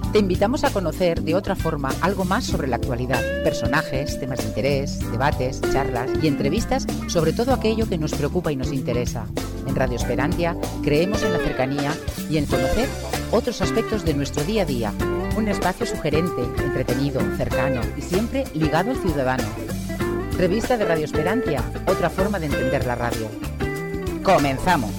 Te invitamos a conocer de otra forma algo más sobre la actualidad, personajes, temas de interés, debates, charlas y entrevistas sobre todo aquello que nos preocupa y nos interesa. En Radio Esperantia creemos en la cercanía y en conocer otros aspectos de nuestro día a día. Un espacio sugerente, entretenido, cercano y siempre ligado al ciudadano. Revista de Radio Esperantia, otra forma de entender la radio. ¡Comenzamos!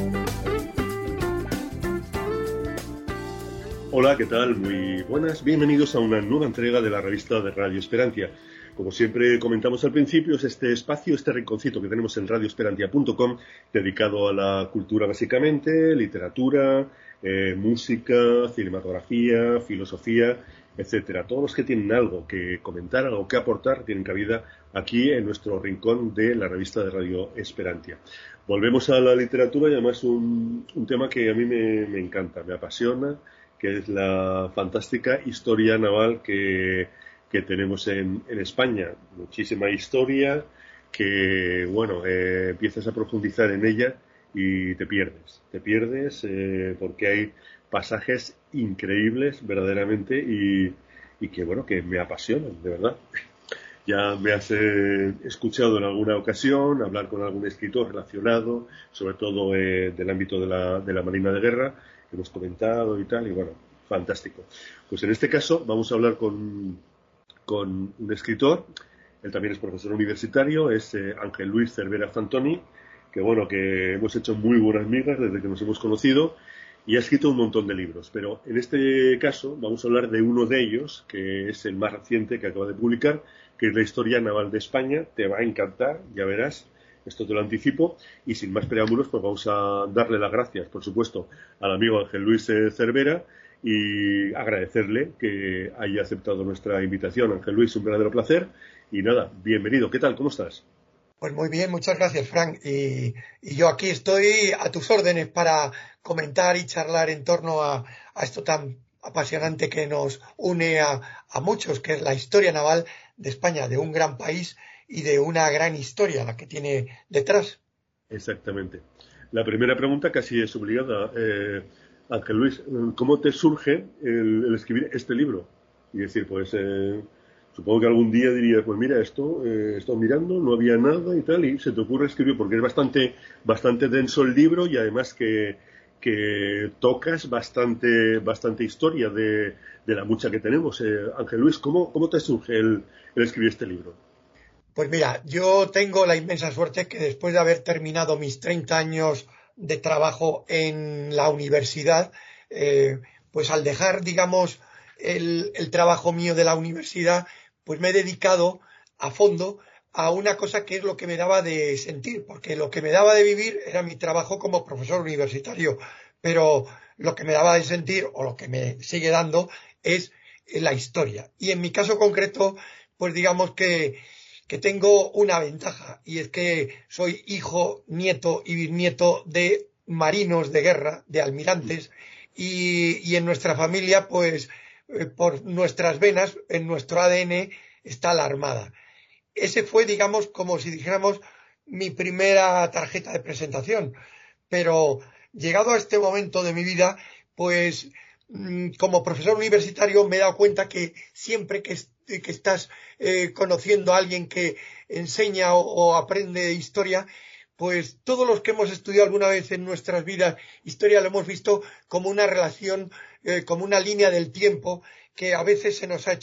Hola, ¿qué tal? Muy buenas. Bienvenidos a una nueva entrega de la revista de Radio Esperantia. Como siempre comentamos al principio, es este espacio, este rinconcito que tenemos en radioesperantia.com, dedicado a la cultura básicamente, literatura, música, cinematografía, filosofía, etcétera. Todos los que tienen algo que comentar, algo que aportar, tienen cabida aquí en nuestro rincón de la revista de Radio Esperantia. Volvemos a la literatura y además un tema que a mí me encanta, me apasiona, que es la fantástica historia naval que tenemos en España. Muchísima historia que, bueno, empiezas a profundizar en ella y te pierdes porque hay pasajes increíbles verdaderamente y que, bueno, que me apasionan, de verdad. Ya me has escuchado en alguna ocasión hablar con algún escritor relacionado, sobre todo del ámbito de la Marina de Guerra, que hemos comentado y tal, y bueno, fantástico. Pues en este caso vamos a hablar con un escritor, él también es profesor universitario, es Ángel Luis Cervera Fantoni, que bueno, que hemos hecho muy buenas migas desde que nos hemos conocido, y ha escrito un montón de libros, pero en este caso vamos a hablar de uno de ellos, que es el más reciente que acaba de publicar, que es la Historia Naval de España. Te va a encantar, ya verás, esto te lo anticipo, y sin más preámbulos, pues vamos a darle las gracias, por supuesto, al amigo Ángel Luis Cervera, y agradecerle que haya aceptado nuestra invitación. Ángel Luis, un verdadero placer, y nada, bienvenido. ¿Qué tal? ¿Cómo estás? Pues muy bien, muchas gracias, Frank. Y yo aquí estoy a tus órdenes para comentar y charlar en torno a esto tan apasionante que nos une a muchos, que es la historia naval de España, de un gran país y de una gran historia, la que tiene detrás. Exactamente. La primera pregunta casi es obligada. Ángel Luis, ¿cómo te surge el escribir este libro? Y decir, pues... supongo que algún día dirías, pues mira, esto he estado mirando, no había nada y tal, y se te ocurre escribir, porque es bastante denso el libro y además que tocas bastante historia de la mucha que tenemos. Ángel Luis, ¿cómo te surge el escribir este libro? Pues mira, yo tengo la inmensa suerte que después de haber terminado mis 30 años de trabajo en la universidad, pues al dejar, digamos, el trabajo mío de la universidad, pues me he dedicado a fondo a una cosa que es lo que me daba de sentir, porque lo que me daba de vivir era mi trabajo como profesor universitario, pero lo que me daba de sentir, o lo que me sigue dando, es la historia. Y en mi caso concreto, pues digamos que tengo una ventaja, y es que soy hijo, nieto y bisnieto de marinos de guerra, de almirantes, y en nuestra familia, pues por nuestras venas, en nuestro ADN está la Armada. Ese fue, digamos, como si dijéramos, mi primera tarjeta de presentación. Pero llegado a este momento de mi vida, pues como profesor universitario me he dado cuenta que siempre que estás conociendo a alguien que enseña o aprende historia, pues todos los que hemos estudiado alguna vez en nuestras vidas historia lo hemos visto como una relación, como una línea del tiempo que a veces se la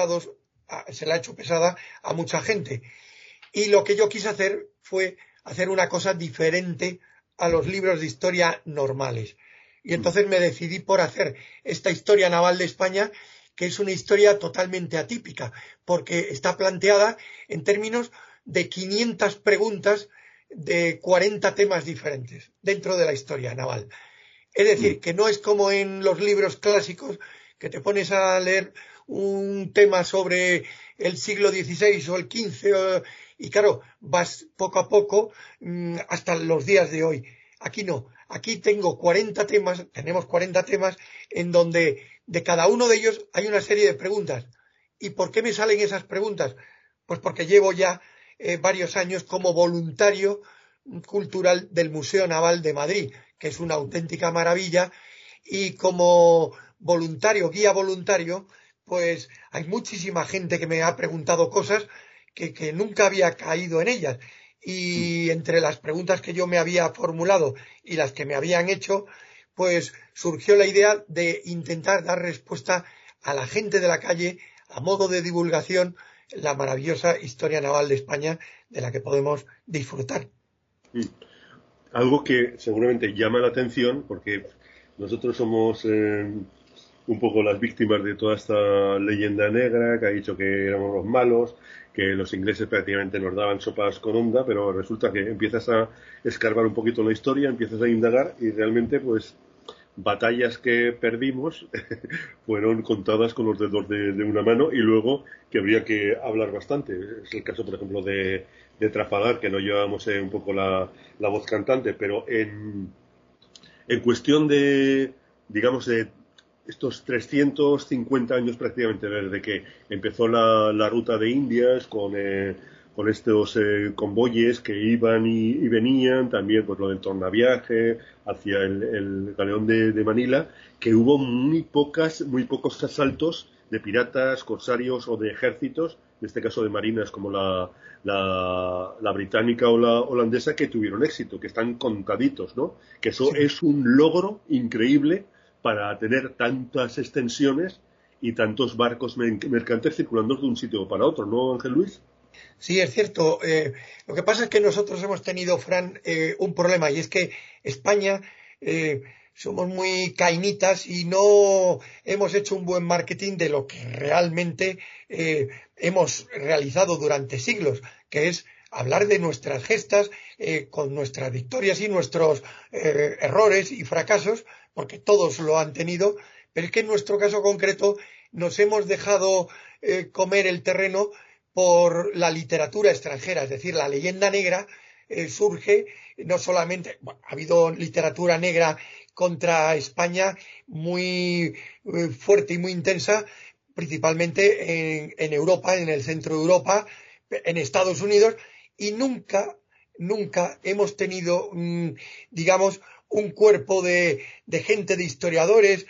ha hecho pesada a mucha gente. Y lo que yo quise hacer fue hacer una cosa diferente a los libros de historia normales. Y entonces me decidí por hacer esta Historia Naval de España, que es una historia totalmente atípica, porque está planteada en términos de 500 preguntas de 40 temas diferentes dentro de la historia naval. Es decir, que no es como en los libros clásicos que te pones a leer un tema sobre el siglo XVI o el XV y claro, vas poco a poco hasta los días de hoy. Aquí no, aquí tenemos 40 temas en donde de cada uno de ellos hay una serie de preguntas. ¿Y por qué me salen esas preguntas? Pues porque llevo ya varios años como voluntario cultural del Museo Naval de Madrid, que es una auténtica maravilla, y como voluntario, guía voluntario, pues hay muchísima gente que me ha preguntado cosas que nunca había caído en ellas. Y entre las preguntas que yo me había formulado y las que me habían hecho, pues surgió la idea de intentar dar respuesta a la gente de la calle, a modo de divulgación, la maravillosa historia naval de España de la que podemos disfrutar. Algo que seguramente llama la atención, porque nosotros somos un poco las víctimas de toda esta leyenda negra que ha dicho que éramos los malos, que los ingleses prácticamente nos daban sopas con onda, pero resulta que empiezas a escarbar un poquito la historia, empiezas a indagar y realmente pues batallas que perdimos fueron contadas con los dedos de una mano y luego que habría que hablar bastante. Es el caso, por ejemplo, de Trafalgar, que no llevábamos un poco la voz cantante, pero en cuestión de, digamos, de estos 350 años prácticamente desde que empezó la ruta de Indias con estos convoyes que iban y venían, también pues lo del tornaviaje hacia el galeón de Manila, que hubo muy pocos asaltos de piratas, corsarios o de ejércitos, en este caso de marinas como la británica o la holandesa, que tuvieron éxito, que están contaditos, ¿no? Que eso es un logro increíble para tener tantas extensiones y tantos barcos mercantes circulando de un sitio para otro, ¿no, Ángel Luis? Sí, es cierto. Lo que pasa es que nosotros hemos tenido, Fran, un problema, y es que España somos muy cainitas y no hemos hecho un buen marketing de lo que realmente hemos realizado durante siglos, que es hablar de nuestras gestas, con nuestras victorias y nuestros errores y fracasos, porque todos lo han tenido, pero es que en nuestro caso concreto nos hemos dejado comer el terreno por la literatura extranjera, es decir, la leyenda negra surge no solamente, bueno, ha habido literatura negra contra España muy fuerte y muy intensa, principalmente en Europa, en el centro de Europa, en Estados Unidos, y nunca hemos tenido, digamos, un cuerpo de gente, de historiadores,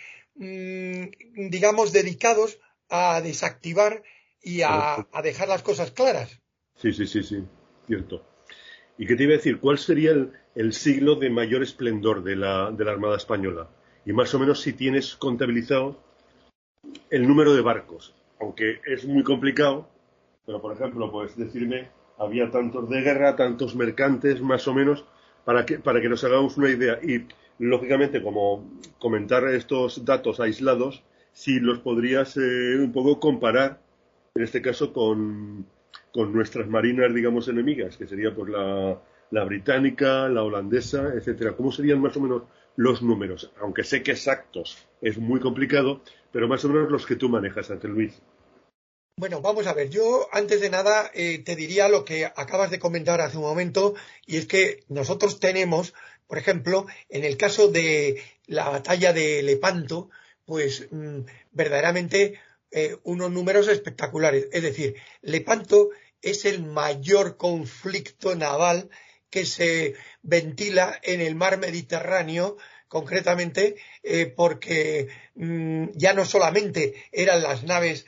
digamos, dedicados a desactivar y a dejar las cosas claras. Sí, cierto. ¿Y qué te iba a decir? ¿Cuál sería el siglo de mayor esplendor de la Armada Española? Y más o menos si tienes contabilizado el número de barcos, aunque es muy complicado, pero por ejemplo, puedes decirme, había tantos de guerra, tantos mercantes, más o menos, para que nos hagamos una idea. Y, lógicamente, como comentar estos datos aislados, si los podrías un poco comparar, en este caso, con nuestras marinas, digamos, enemigas, que sería pues la británica, la holandesa, etcétera. ¿Cómo serían más o menos los números? Aunque sé que exactos es muy complicado, pero más o menos los que tú manejas, Ángel Luis. Bueno, vamos a ver, yo antes de nada te diría lo que acabas de comentar hace un momento, y es que nosotros tenemos, por ejemplo, en el caso de la batalla de Lepanto, pues verdaderamente unos números espectaculares. Es decir, Lepanto es el mayor conflicto naval que se ventila en el mar Mediterráneo, concretamente porque ya no solamente eran las naves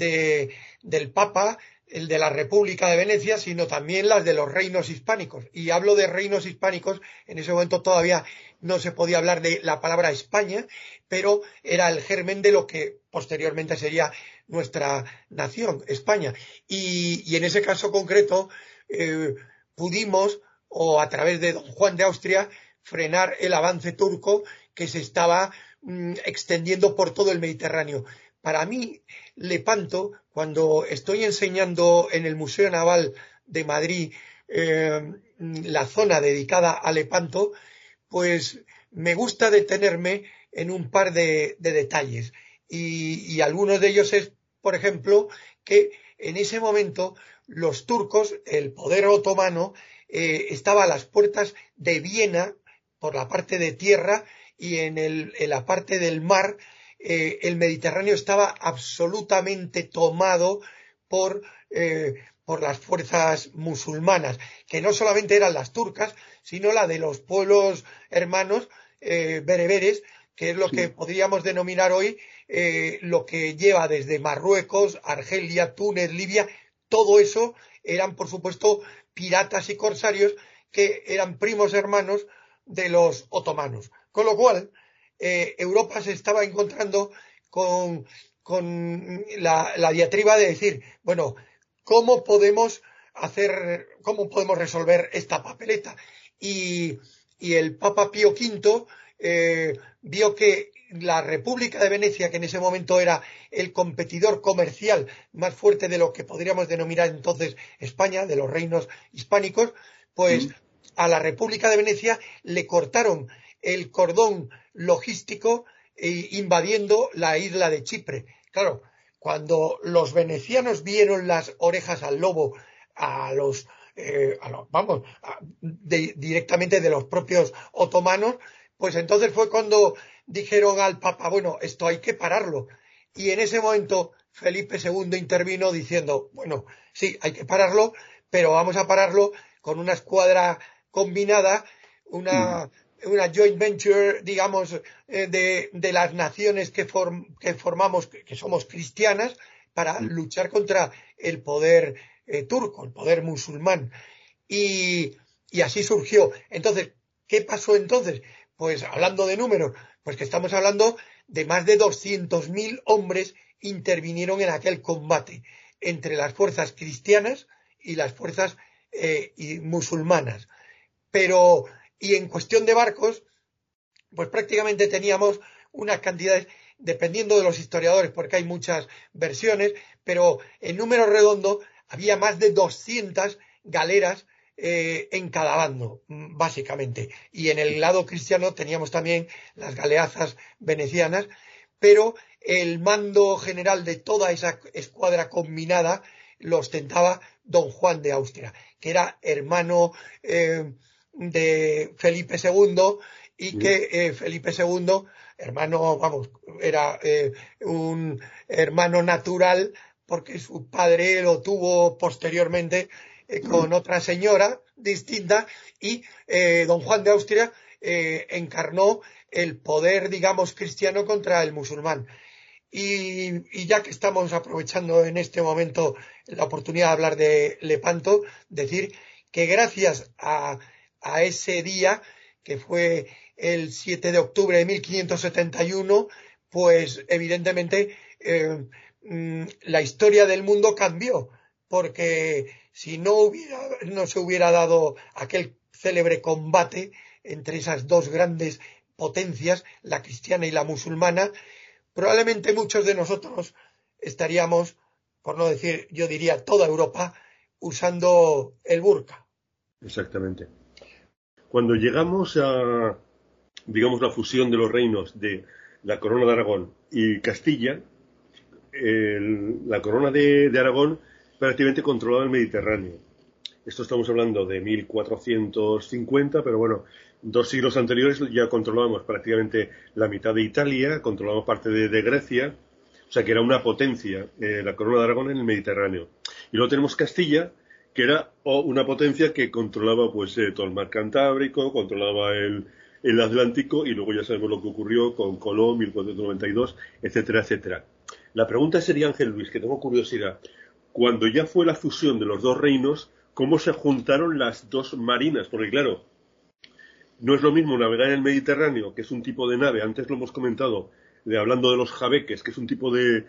del Papa, el de la República de Venecia, sino también las de los reinos hispánicos. Y hablo de reinos hispánicos, en ese momento todavía no se podía hablar de la palabra España, pero era el germen de lo que posteriormente sería nuestra nación, España. Y en ese caso concreto pudimos, o a través de don Juan de Austria, frenar el avance turco que se estaba extendiendo por todo el Mediterráneo. Para mí, Lepanto, cuando estoy enseñando en el Museo Naval de Madrid la zona dedicada a Lepanto, pues me gusta detenerme en un par de detalles. Y algunos de ellos es, por ejemplo, que en ese momento los turcos, el poder otomano, estaba a las puertas de Viena por la parte de tierra, y en la parte del mar el Mediterráneo estaba absolutamente tomado por las fuerzas musulmanas, que no solamente eran las turcas, sino la de los pueblos hermanos bereberes, que es lo que podríamos denominar hoy lo que lleva desde Marruecos, Argelia, Túnez, Libia, todo eso eran, por supuesto, piratas y corsarios que eran primos hermanos de los otomanos. Con lo cual, Europa se estaba encontrando con la diatriba de decir, bueno, ¿cómo podemos resolver esta papeleta? Y el Papa Pío V vio que la República de Venecia, que en ese momento era el competidor comercial más fuerte de lo que podríamos denominar entonces España, de los reinos hispánicos, pues a la República de Venecia le cortaron el cordón logístico invadiendo la isla de Chipre. Claro, cuando los venecianos vieron las orejas al lobo directamente de los propios otomanos, pues entonces fue cuando dijeron al Papa, bueno, esto hay que pararlo. Y en ese momento Felipe II intervino diciendo, bueno, sí, hay que pararlo, pero vamos a pararlo con una escuadra combinada, una joint venture, digamos, de las naciones que formamos, que somos cristianas, para luchar contra el poder turco, el poder musulmán. Y así surgió. Entonces, ¿qué pasó entonces? Pues hablando de números, pues que estamos hablando de más de 200.000 hombres intervinieron en aquel combate entre las fuerzas cristianas y las fuerzas musulmanas. Y en cuestión de barcos, pues prácticamente teníamos unas cantidades, dependiendo de los historiadores, porque hay muchas versiones, pero en número redondo había más de 200 galeras en cada bando, básicamente. Y en el lado cristiano teníamos también las galeazas venecianas, pero el mando general de toda esa escuadra combinada lo ostentaba don Juan de Austria, que era hermano de Felipe II y que Felipe II, era un hermano natural porque su padre lo tuvo posteriormente con otra señora distinta y don Juan de Austria encarnó el poder, digamos, cristiano contra el musulmán. Y ya que estamos aprovechando en este momento la oportunidad de hablar de Lepanto, decir que gracias a ese día, que fue el 7 de octubre de 1571, pues evidentemente la historia del mundo cambió, porque si no se hubiera dado aquel célebre combate entre esas dos grandes potencias, la cristiana y la musulmana, probablemente muchos de nosotros estaríamos, por no decir, yo diría toda Europa, usando el burka. Exactamente. Cuando llegamos a, digamos, la fusión de los reinos de la Corona de Aragón y Castilla, la Corona de Aragón prácticamente controlaba el Mediterráneo. Esto estamos hablando de 1450, pero bueno, 2 siglos anteriores ya controlábamos prácticamente la mitad de Italia, controlábamos parte de Grecia, o sea que era una potencia, la Corona de Aragón en el Mediterráneo. Y luego tenemos Castilla, que era una potencia que controlaba pues todo el mar Cantábrico, controlaba el Atlántico, y luego ya sabemos lo que ocurrió con Colón, 1492, etcétera, etcétera. La pregunta sería, Ángel Luis, que tengo curiosidad, cuando ya fue la fusión de los dos reinos, ¿cómo se juntaron las dos marinas? Porque claro, no es lo mismo navegar en el Mediterráneo, que es un tipo de nave, antes lo hemos comentado, hablando de los jabeques, que es un tipo de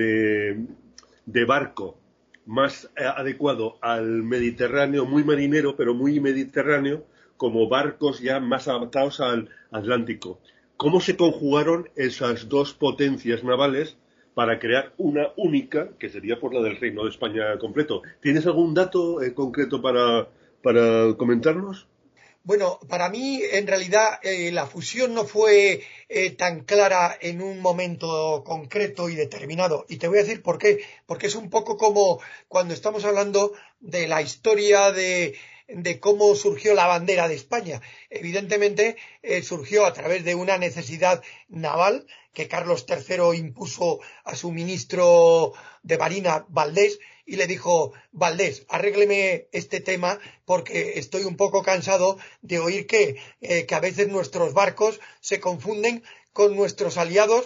barco más adecuado al Mediterráneo, muy marinero, pero muy mediterráneo, como barcos ya más adaptados al Atlántico. ¿Cómo se conjugaron esas dos potencias navales para crear una única, que sería por la del Reino de España completo? ¿Tienes algún dato concreto para comentarnos? Bueno, para mí, en realidad, la fusión no fue tan clara en un momento concreto y determinado. Y te voy a decir por qué. Porque es un poco como cuando estamos hablando de la historia de cómo surgió la bandera de España. Evidentemente, surgió a través de una necesidad naval que Carlos III impuso a su ministro de Marina, Valdés, y le dijo: Valdés, arrégleme este tema porque estoy un poco cansado de oír que a veces nuestros barcos se confunden con nuestros aliados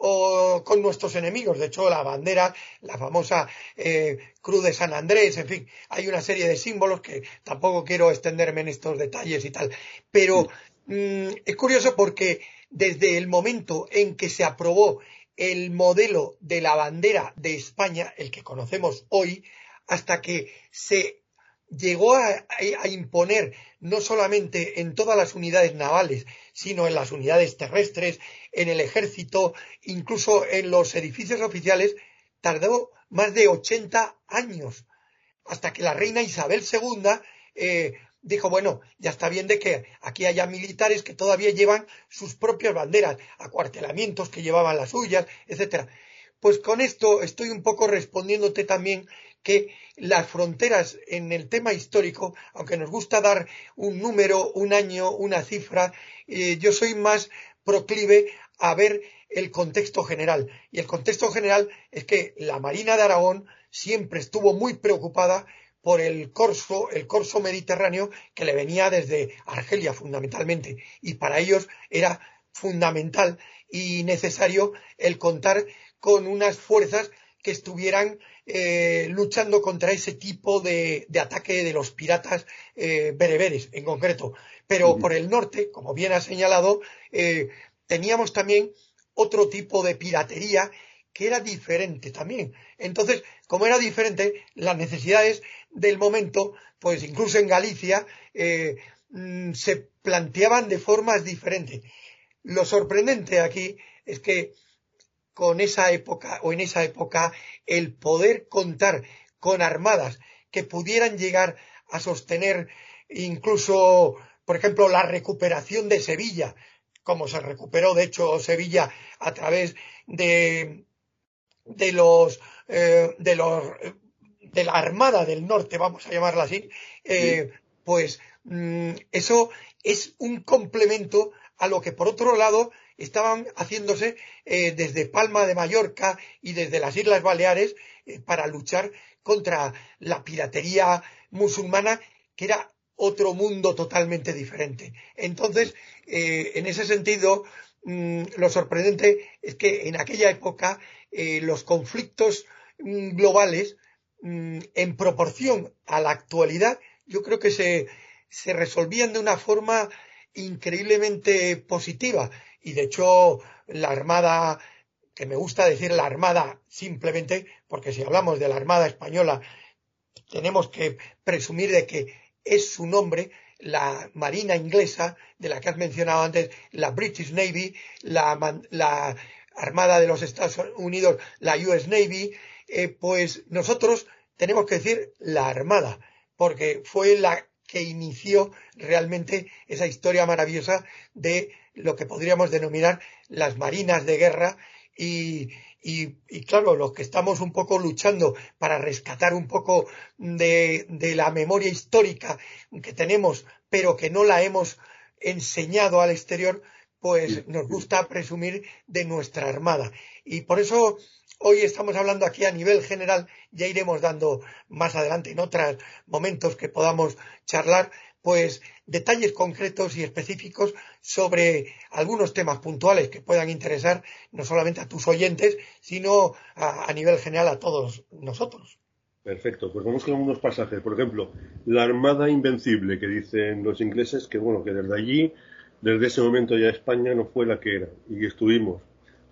o con nuestros enemigos. De hecho, la bandera, la famosa Cruz de San Andrés, en fin, hay una serie de símbolos que tampoco quiero extenderme en estos detalles y tal. Pero es curioso porque desde el momento en que se aprobó el modelo de la bandera de España, el que conocemos hoy, hasta que se llegó a imponer no solamente en todas las unidades navales, sino en las unidades terrestres, en el ejército, incluso en los edificios oficiales, tardó más de 80 años, hasta que la reina Isabel II dijo, bueno, ya está bien de que aquí haya militares que todavía llevan sus propias banderas, acuartelamientos que llevaban las suyas, etcétera. Pues con esto estoy un poco respondiéndote también que las fronteras en el tema histórico, aunque nos gusta dar un número, un año, una cifra, yo soy más proclive a ver el contexto general. Y el contexto general es que la Marina de Aragón siempre estuvo muy preocupada por el corso mediterráneo que le venía desde Argelia fundamentalmente. Y para ellos era fundamental y necesario el contar con unas fuerzas que estuvieran luchando contra ese tipo de ataque de los piratas bereberes en concreto. Pero por el norte, como bien ha señalado, teníamos también otro tipo de piratería que era diferente también. Entonces, como era diferente, las necesidades del momento, pues incluso en Galicia, se planteaban de formas diferentes. Lo sorprendente aquí es que en esa época, el poder contar con armadas que pudieran llegar a sostener incluso, por ejemplo, la recuperación de Sevilla, como se recuperó, de hecho, Sevilla a través de la Armada del Norte, vamos a llamarla así, pues eso es un complemento a lo que, por otro lado, estaban haciéndose desde Palma de Mallorca y desde las Islas Baleares para luchar contra la piratería musulmana, que era otro mundo totalmente diferente. Entonces, en ese sentido, lo sorprendente es que en aquella época los conflictos globales, en proporción a la actualidad, yo creo que se resolvían de una forma increíblemente positiva. Y de hecho, la Armada, que me gusta decir la Armada simplemente, porque si hablamos de la Armada española, tenemos que presumir de que es su nombre, la Marina inglesa, de la que has mencionado antes, la British Navy, la Armada de los Estados Unidos, la US Navy, pues nosotros tenemos que decir la Armada, porque fue la que inició realmente esa historia maravillosa de lo que podríamos denominar las marinas de guerra y claro, los que estamos un poco luchando para rescatar un poco de la memoria histórica que tenemos, pero que no la hemos enseñado al exterior, pues nos gusta presumir de nuestra armada. Y por eso hoy estamos hablando aquí a nivel general, ya iremos dando más adelante en otros momentos que podamos charlar, pues detalles concretos y específicos sobre algunos temas puntuales que puedan interesar no solamente a tus oyentes, sino a nivel general a todos nosotros. Perfecto, pues vamos con algunos pasajes. Por ejemplo, la Armada Invencible, que dicen los ingleses que bueno, que desde allí, desde ese momento ya España no fue la que era y estuvimos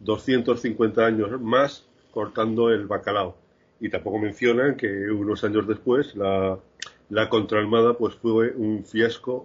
250 años más cortando el bacalao. Y tampoco mencionan que unos años después la contraarmada pues fue un fiasco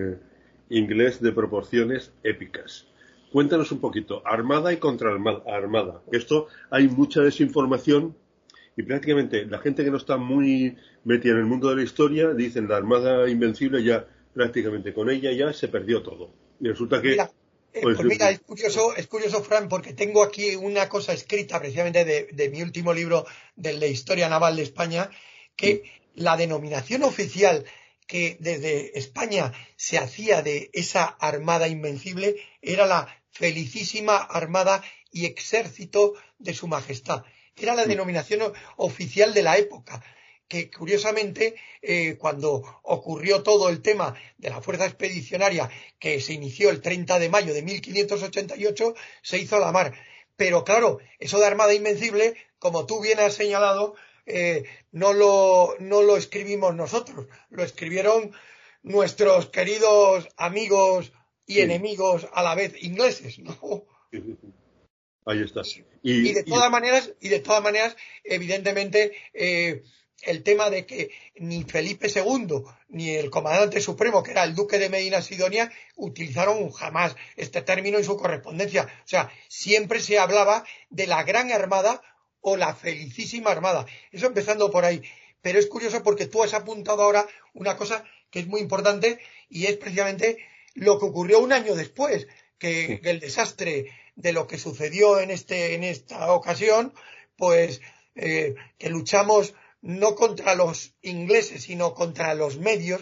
inglés de proporciones épicas. Cuéntanos un poquito, armada y contraarmada. Esto hay mucha desinformación y prácticamente la gente que no está muy metida en el mundo de la historia dicen la Armada Invencible ya prácticamente con ella ya se perdió todo. Y resulta que... Mira, es curioso, Fran, porque tengo aquí una cosa escrita precisamente de mi último libro de la Historia Naval de España, que la denominación oficial que desde España se hacía de esa Armada Invencible era la Felicísima Armada y Exército de Su Majestad. Era la denominación oficial de la época, que curiosamente cuando ocurrió todo el tema de la Fuerza Expedicionaria que se inició el 30 de mayo de 1588, se hizo a la mar. Pero claro, eso de Armada Invencible, como tú bien has señalado, no lo escribimos nosotros, lo escribieron nuestros queridos amigos y Sí, enemigos a la vez ingleses, ¿no? ahí está. Y de todas maneras, evidentemente, el tema de que ni Felipe II ni el comandante supremo, que era el duque de Medina Sidonia, utilizaron jamás este término en su correspondencia. O sea, siempre se hablaba de la Gran Armada o la Felicísima Armada. Eso empezando por ahí. Pero es curioso porque tú has apuntado ahora una cosa que es muy importante y es precisamente lo que ocurrió un año después, que el desastre de lo que sucedió en esta ocasión, pues que luchamos no contra los ingleses, sino contra los medios,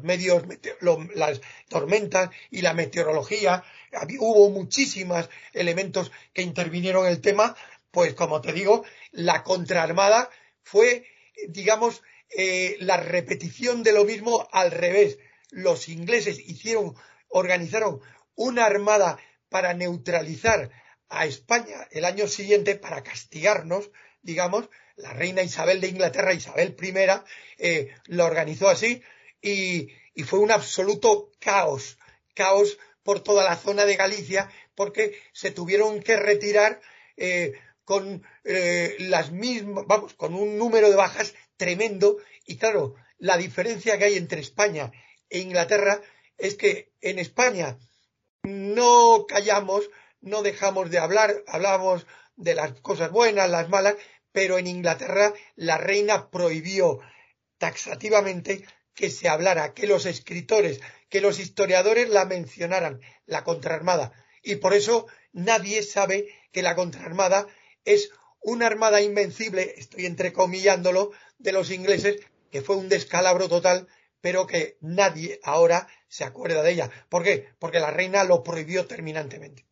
las tormentas y la meteorología. Hubo muchísimos elementos que intervinieron en el tema, pues como te digo, la contraarmada fue, digamos, la repetición de lo mismo al revés. Los ingleses organizaron una armada para neutralizar a España el año siguiente, para castigarnos, digamos. La reina Isabel de Inglaterra, Isabel I, lo organizó así y fue un absoluto caos por toda la zona de Galicia, porque se tuvieron que retirar con las mismas, vamos, con un número de bajas tremendo. Y claro, la diferencia que hay entre España e Inglaterra es que en España no callamos, no dejamos de hablar, hablamos de las cosas buenas, las malas, pero en Inglaterra la reina prohibió taxativamente que se hablara, que los escritores, que los historiadores la mencionaran, la contraarmada. Y por eso nadie sabe que la contraarmada es una armada invencible, estoy entrecomillándolo, de los ingleses, que fue un descalabro total, pero que nadie ahora se acuerda de ella. ¿Por qué? Porque la reina lo prohibió terminantemente.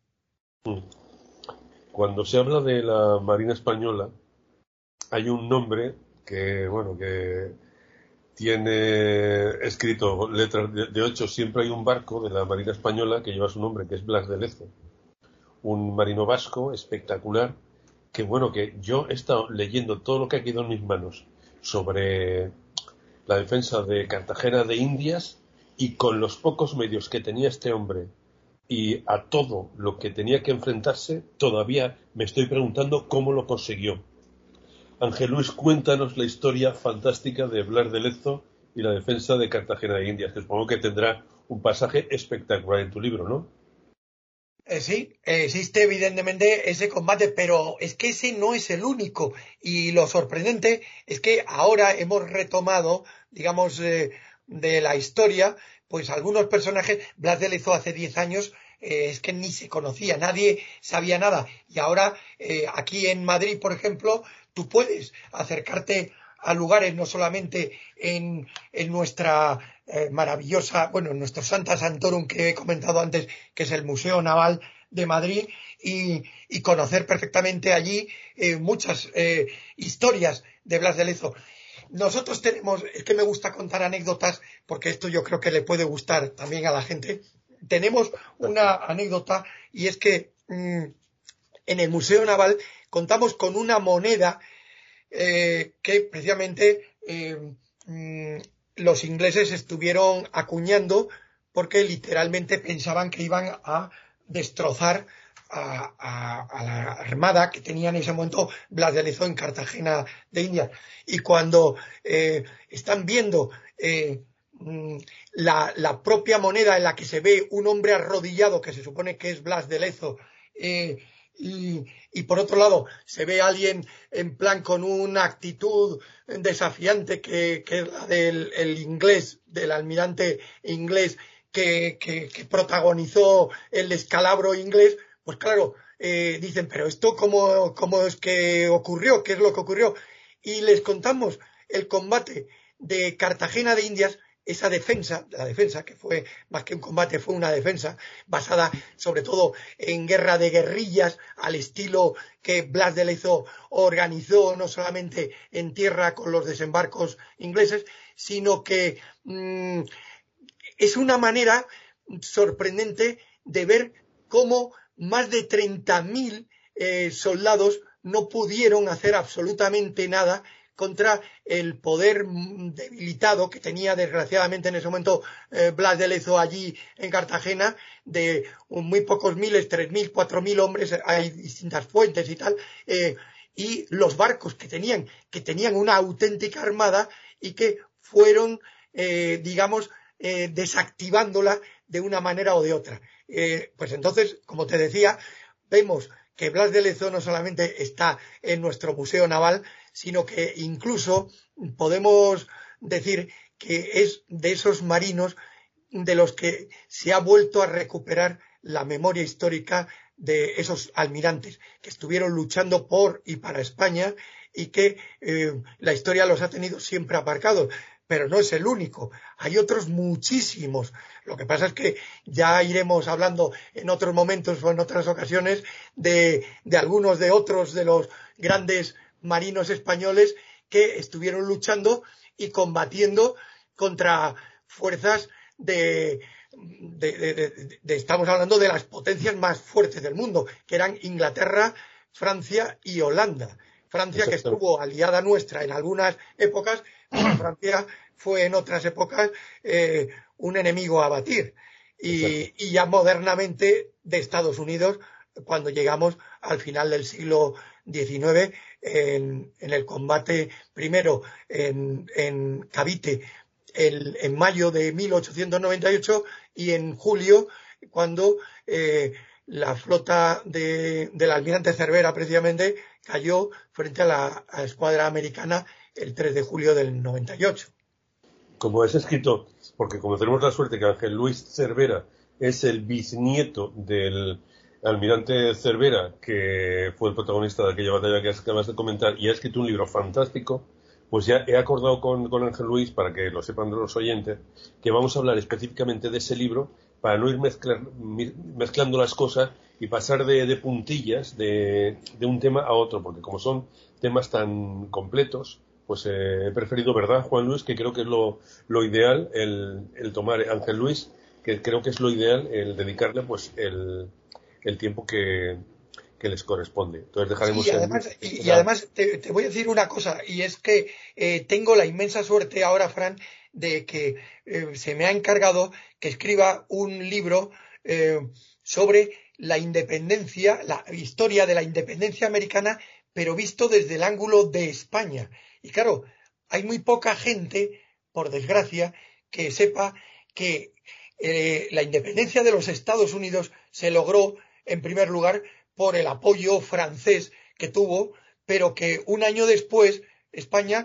Cuando se habla de la Marina Española, hay un nombre que, bueno, que tiene escrito letras de 8. Siempre hay un barco de la Marina Española que lleva su nombre, que es Blas de Lezo, un marino vasco espectacular, que bueno, que yo he estado leyendo todo lo que ha quedado en mis manos sobre la defensa de Cartagena de Indias, y con los pocos medios que tenía este hombre y a todo lo que tenía que enfrentarse, todavía me estoy preguntando cómo lo consiguió. Ángel Luis, cuéntanos la historia fantástica de Blas de Lezo y la defensa de Cartagena de Indias, que supongo que tendrá un pasaje espectacular en tu libro, ¿no? Sí, existe evidentemente ese combate, pero es que ese no es el único. Y lo sorprendente es que ahora hemos retomado, digamos, de la historia, pues algunos personajes. Blas de Lezo hace 10 años es que ni se conocía, nadie sabía nada. Y ahora aquí en Madrid, por ejemplo, tú puedes acercarte a lugares, no solamente en nuestra maravillosa, bueno, en nuestro Santa Santorum que he comentado antes, que es el Museo Naval de Madrid, y conocer perfectamente allí muchas historias de Blas de Lezo. Nosotros tenemos, es que me gusta contar anécdotas, porque esto yo creo que le puede gustar también a la gente. Tenemos una anécdota, y es que en el Museo Naval contamos con una moneda que precisamente los ingleses estuvieron acuñando, porque literalmente pensaban que iban a destrozar a la armada que tenía en ese momento Blas de Lezo en Cartagena de Indias. Y cuando están viendo la propia moneda en la que se ve un hombre arrodillado, que se supone que es Blas de Lezo, y por otro lado se ve a alguien en plan con una actitud desafiante, que es la del inglés, del almirante inglés que protagonizó el descalabro inglés, pues claro, dicen, pero esto cómo es que ocurrió, qué es lo que ocurrió. Y les contamos el combate de Cartagena de Indias, esa defensa, la defensa que fue más que un combate, fue una defensa basada sobre todo en guerra de guerrillas, al estilo que Blas de Lezo organizó no solamente en tierra con los desembarcos ingleses, sino que es una manera sorprendente de ver cómo más de 30.000 soldados no pudieron hacer absolutamente nada contra el poder debilitado que tenía desgraciadamente en ese momento Blas de Lezo allí en Cartagena, de muy pocos miles, 3.000, 4.000 hombres, hay distintas fuentes y tal, y los barcos que tenían una auténtica armada y que fueron, desactivándola de una manera o de otra. Pues entonces, como te decía, vemos que Blas de Lezo no solamente está en nuestro Museo Naval, sino que incluso podemos decir que es de esos marinos de los que se ha vuelto a recuperar la memoria histórica de esos almirantes que estuvieron luchando por y para España y que la historia los ha tenido siempre aparcados. Pero no es el único, hay otros muchísimos. Lo que pasa es que ya iremos hablando en otros momentos o en otras ocasiones de algunos de otros de los grandes marinos españoles que estuvieron luchando y combatiendo contra fuerzas estamos hablando de las potencias más fuertes del mundo, que eran Inglaterra, Francia y Holanda. Francia, que estuvo aliada nuestra en algunas épocas, Francia fue en otras épocas un enemigo a batir. Y ya modernamente de Estados Unidos, cuando llegamos al final del siglo XIX, en el combate primero en Cavite, en mayo de 1898 y en julio, cuando la flota del almirante Cervera precisamente cayó frente a la escuadra americana el 3 de julio del 98. Como es escrito, porque como tenemos la suerte que Ángel Luis Cervera es el bisnieto del almirante Cervera, que fue el protagonista de aquella batalla que acabas de comentar, y ha escrito un libro fantástico, pues ya he acordado con Ángel Luis, para que lo sepan los oyentes, que vamos a hablar específicamente de ese libro para no ir mezclando las cosas y pasar de puntillas de un tema a otro, porque como son temas tan completos, pues he preferido, ¿verdad, Juan Luis? Que creo que es lo ideal el tomar Ángel Luis, que creo que es lo ideal el dedicarle pues el tiempo que les corresponde. Entonces dejaremos y además te voy a decir una cosa, y es que tengo la inmensa suerte ahora, Fran, de que se me ha encargado que escriba un libro sobre la independencia, la historia de la independencia americana, pero visto desde el ángulo de España. Y claro, hay muy poca gente, por desgracia, que sepa que la independencia de los Estados Unidos se logró, en primer lugar, por el apoyo francés que tuvo, pero que un año después España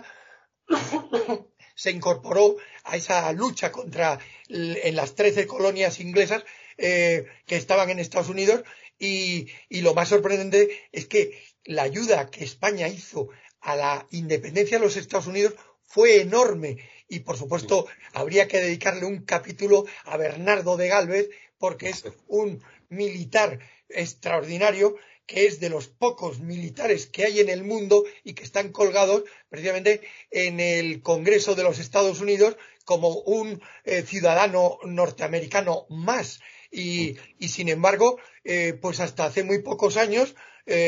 se incorporó a esa lucha en las 13 colonias inglesas que estaban en Estados Unidos, y lo más sorprendente es que la ayuda que España hizo a la independencia de los Estados Unidos fue enorme, y por supuesto habría que dedicarle un capítulo a Bernardo de Gálvez, porque es un militar extraordinario, que es de los pocos militares que hay en el mundo y que están colgados precisamente en el Congreso de los Estados Unidos como un ciudadano norteamericano más. Y sin embargo, pues hasta hace muy pocos años,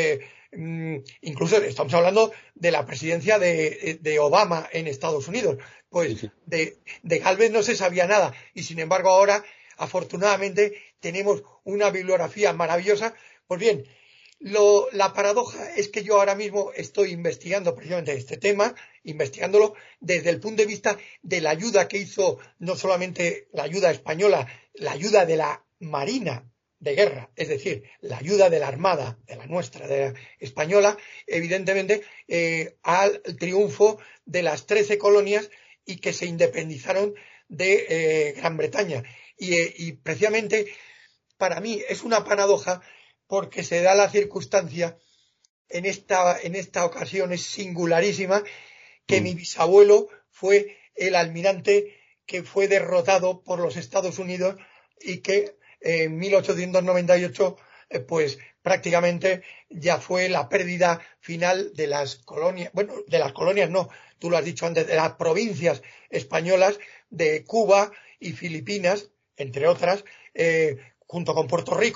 incluso estamos hablando de la presidencia de Obama en Estados Unidos, pues de Gálvez no se sabía nada, y sin embargo ahora afortunadamente tenemos una bibliografía maravillosa. Pues bien, la paradoja es que yo ahora mismo estoy investigando precisamente este tema, investigándolo desde el punto de vista de la ayuda que hizo no solamente la ayuda española, la ayuda de la Marina de guerra, es decir, la ayuda de la Armada, de la nuestra, de la española, evidentemente, al triunfo de las 13 colonias y que se independizaron de Gran Bretaña. Y precisamente para mí es una paradoja, porque se da la circunstancia, en esta ocasión es singularísima, que mi bisabuelo fue el almirante que fue derrotado por los Estados Unidos y que en 1898 pues prácticamente ya fue la pérdida final de las colonias, bueno, de las colonias no, tú lo has dicho antes, de las provincias españolas de Cuba y Filipinas, entre otras, junto con Puerto Rico,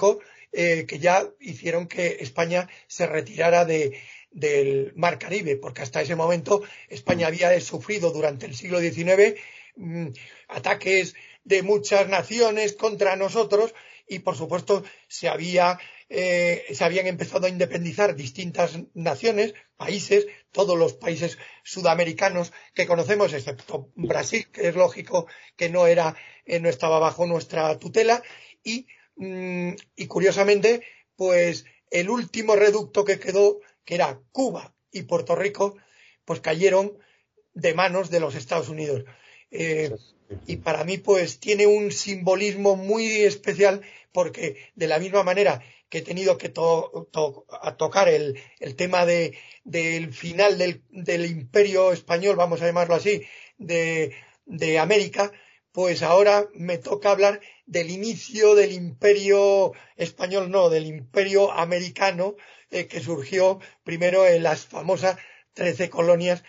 que ya hicieron que España se retirara del Mar Caribe, porque hasta ese momento España había sufrido durante el siglo XIX ataques de muchas naciones contra nosotros y, por supuesto, se habían empezado a independizar distintas naciones, países, todos los países sudamericanos que conocemos, excepto Brasil, que es lógico que no estaba bajo nuestra tutela, y curiosamente, pues el último reducto que quedó, que era Cuba y Puerto Rico, pues cayeron de manos de los Estados Unidos. Y para mí, pues tiene un simbolismo muy especial, porque de la misma manera que he tenido que tocar el tema del final del Imperio Español, vamos a llamarlo así, de América, pues ahora me toca hablar del inicio del Imperio Español, no, del Imperio Americano, que surgió primero en las famosas 13 colonias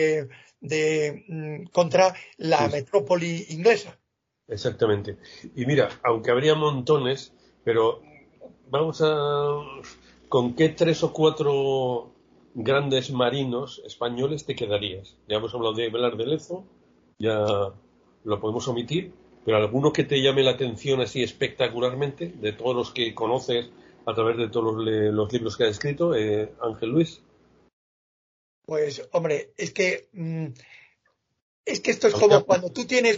contra la metrópoli inglesa. Exactamente. Y mira, aunque habría montones, pero ¿con qué 3 o 4 grandes marinos españoles te quedarías? Ya hemos hablado de Velar de Lezo, ya lo podemos omitir, pero alguno que te llame la atención así espectacularmente, de todos los que conoces a través de todos los libros que has escrito, Ángel Luis. Pues, hombre, es que esto es como cuando tú tienes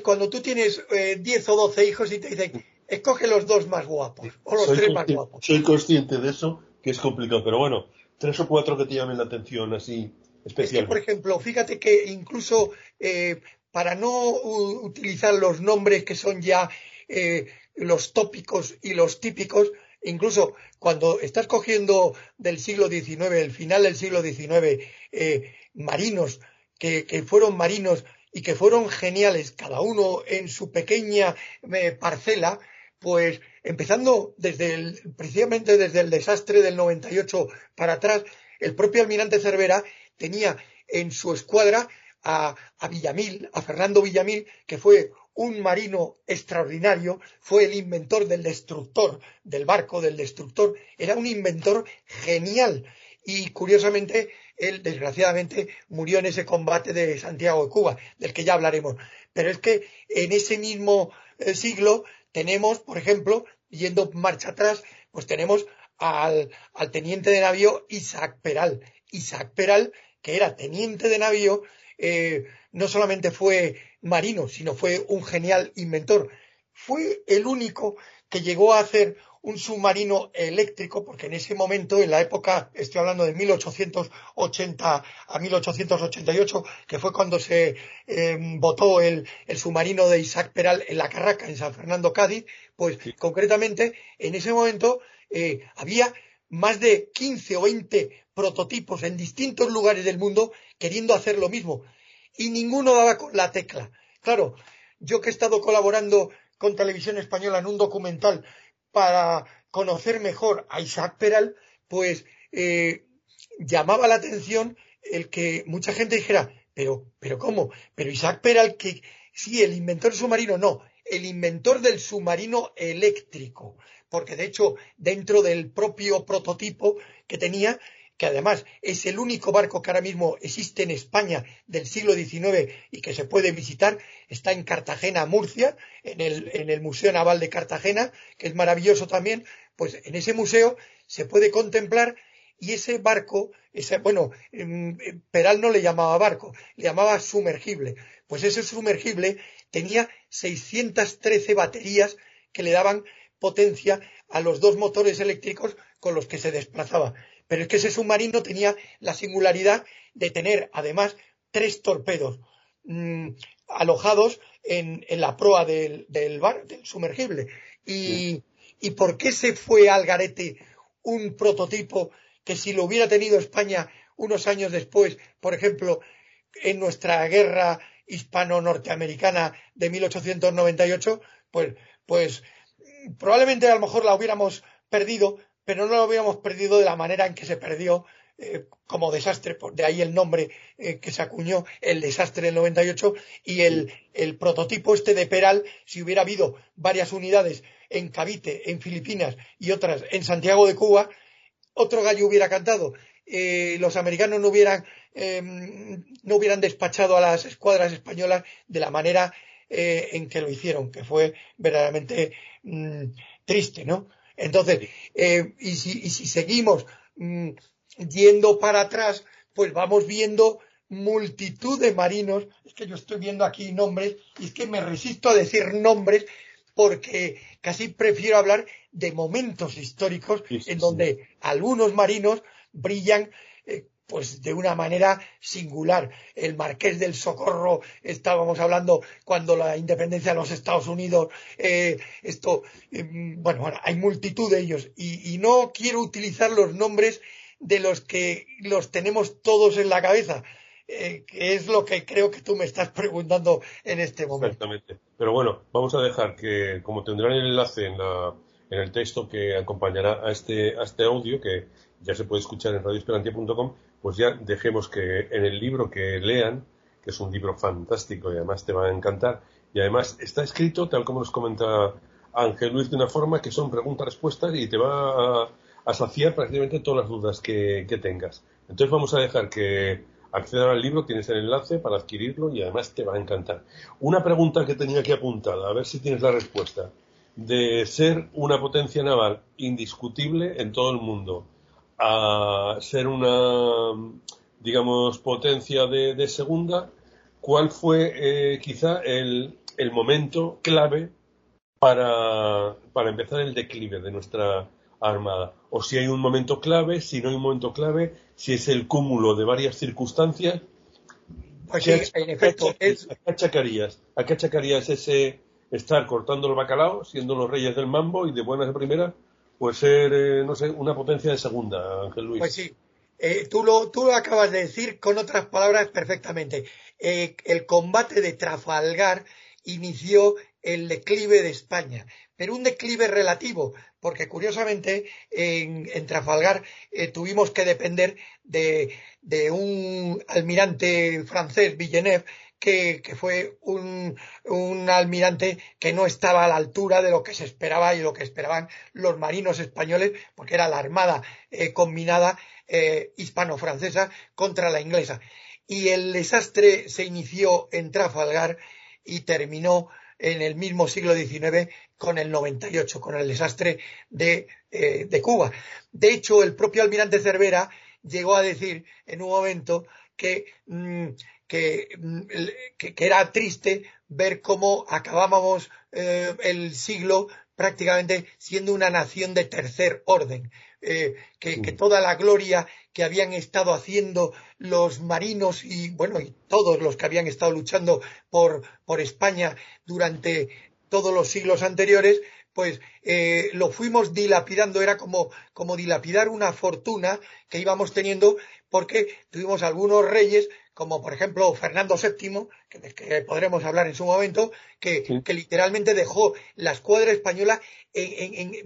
10 o 12 hijos y te dicen, escoge los 2 más guapos o los 3 más guapos. Soy consciente de eso, que es complicado, pero bueno, 3 o 4 que te llamen la atención así especialmente. Es que, por ejemplo, fíjate que incluso para no utilizar los nombres que son ya los tópicos y los típicos, incluso cuando estás cogiendo del siglo XIX, el final del siglo XIX, marinos que fueron marinos y que fueron geniales, cada uno en su pequeña parcela, pues empezando precisamente desde el desastre del 98 para atrás, el propio almirante Cervera tenía en su escuadra a Villamil, a Fernando Villamil, que fue un marino extraordinario, fue el inventor del destructor, del barco del destructor, era un inventor genial. Y curiosamente, él desgraciadamente murió en ese combate de Santiago de Cuba, del que ya hablaremos. Pero es que en ese mismo siglo tenemos, por ejemplo, yendo marcha atrás, pues tenemos al teniente de navío Isaac Peral. Isaac Peral, que era teniente de navío, no solamente fue marino, sino fue un genial inventor. Fue el único que llegó a hacer un submarino eléctrico, porque en ese momento, en la época, estoy hablando de 1880 a 1888, que fue cuando se botó el submarino de Isaac Peral en La Carraca, en San Fernando, Cádiz, pues sí. Concretamente, en ese momento había más de 15 o 20 prototipos en distintos lugares del mundo queriendo hacer lo mismo, y ninguno daba con la tecla. Claro, yo que he estado colaborando con Televisión Española en un documental para conocer mejor a Isaac Peral, pues llamaba la atención el que mucha gente dijera, pero ¿cómo? Pero Isaac Peral, que sí, el inventor submarino, no, el inventor del submarino eléctrico, porque de hecho dentro del propio prototipo que tenía, que además es el único barco que ahora mismo existe en España del siglo XIX y que se puede visitar, está en Cartagena, Murcia, en el Museo Naval de Cartagena, que es maravilloso también, pues en ese museo se puede contemplar, y ese barco, Peral no le llamaba barco, le llamaba sumergible, pues ese sumergible tenía 613 baterías que le daban potencia a los 2 motores eléctricos con los que se desplazaba. Pero es que ese submarino tenía la singularidad de tener, además, 3 torpedos alojados en la proa del sumergible. ¿Y por qué se fue al garete un prototipo que, si lo hubiera tenido España unos años después, por ejemplo, en nuestra guerra hispano-norteamericana de 1898, pues probablemente a lo mejor la hubiéramos perdido, pero no lo hubiéramos perdido de la manera en que se perdió, como desastre, de ahí el nombre que se acuñó, el desastre del 98, y el prototipo este de Peral, si hubiera habido varias unidades en Cavite, en Filipinas, y otras en Santiago de Cuba, otro gallo hubiera cantado. Los americanos no hubieran despachado a las escuadras españolas de la manera en que lo hicieron, que fue verdaderamente triste, ¿no? Entonces, y si seguimos yendo para atrás, pues vamos viendo multitud de marinos. Es que yo estoy viendo aquí nombres y es que me resisto a decir nombres porque casi prefiero hablar de momentos históricos en donde algunos marinos brillan pues de una manera singular. El Marqués del Socorro, estábamos hablando cuando la independencia de los Estados Unidos, bueno, hay multitud de ellos y no quiero utilizar los nombres de los que los tenemos todos en la cabeza, que es lo que creo que tú me estás preguntando en este momento. Exactamente. Pero bueno, vamos a dejar que, como tendrán el enlace en el texto que acompañará a este audio, que ya se puede escuchar en radioesperantia.com, pues ya dejemos que en el libro que lean, que es un libro fantástico y además te va a encantar, y además está escrito, tal como nos comenta Ángel Luis, de una forma que son preguntas-respuestas y te va a saciar prácticamente todas las dudas que tengas. Entonces vamos a dejar que accedan al libro, tienes el enlace para adquirirlo y además te va a encantar. Una pregunta que tenía aquí apuntada, a ver si tienes la respuesta. De ser una potencia naval indiscutible en todo el mundo a ser una, digamos, potencia de segunda, ¿cuál fue quizá el momento clave para empezar el declive de nuestra armada? O si hay un momento clave, si no hay un momento clave, si es el cúmulo de varias circunstancias. Pues sí, en efecto. ¿A qué achacarías ese estar cortando el bacalao, siendo los reyes del mambo y de buenas de primera, pues ser, no sé, una potencia de segunda, Ángel Luis? Pues sí, tú lo acabas de decir con otras palabras perfectamente. El combate de Trafalgar inició el declive de España, pero un declive relativo, porque curiosamente en Trafalgar tuvimos que depender de un almirante francés, Villeneuve, que fue un almirante que no estaba a la altura de lo que se esperaba y lo que esperaban los marinos españoles, porque era la armada combinada hispano-francesa contra la inglesa. Y el desastre se inició en Trafalgar y terminó en el mismo siglo XIX con el 98, con el desastre de Cuba. De hecho, el propio almirante Cervera llegó a decir en un momento que era triste ver cómo acabábamos el siglo prácticamente siendo una nación de tercer orden, que toda la gloria que habían estado haciendo los marinos y bueno, y todos los que habían estado luchando por España durante todos los siglos anteriores, pues lo fuimos dilapidando. Era como dilapidar una fortuna que íbamos teniendo, porque tuvimos algunos reyes, como por ejemplo Fernando VII, que podremos hablar en su momento, que literalmente dejó la escuadra española en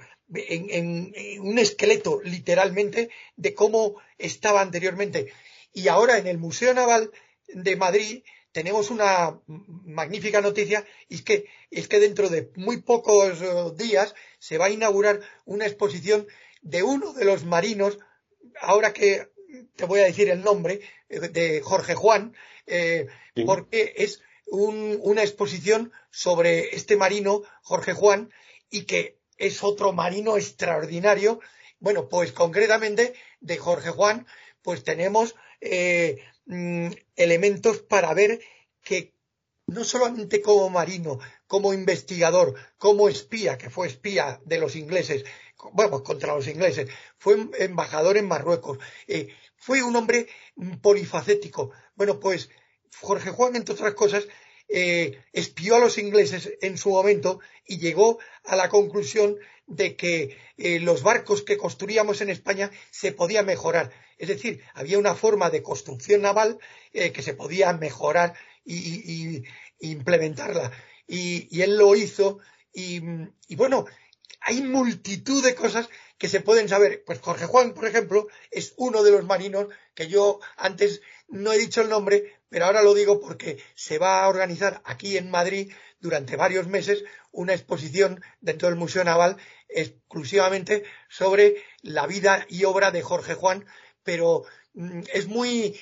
un esqueleto, literalmente, de cómo estaba anteriormente. Y ahora en el Museo Naval de Madrid tenemos una magnífica noticia, y es que dentro de muy pocos días se va a inaugurar una exposición de uno de los marinos, ahora que te voy a decir el nombre, de Jorge Juan, porque es una exposición sobre este marino, Jorge Juan, y que es otro marino extraordinario. Bueno, pues concretamente de Jorge Juan, pues tenemos elementos para ver que no solamente como marino, como investigador, como espía, que fue espía de los ingleses, bueno, contra los ingleses, fue embajador en Marruecos, fue un hombre polifacético. Bueno, pues Jorge Juan, entre otras cosas, espió a los ingleses en su momento y llegó a la conclusión de que los barcos que construíamos en España se podían mejorar. Es decir, había una forma de construcción naval que se podía mejorar y implementarla. Y él lo hizo y bueno, hay multitud de cosas que se pueden saber. Pues Jorge Juan, por ejemplo, es uno de los marinos que yo antes no he dicho el nombre, pero ahora lo digo porque se va a organizar aquí en Madrid durante varios meses una exposición dentro del Museo Naval exclusivamente sobre la vida y obra de Jorge Juan, pero es muy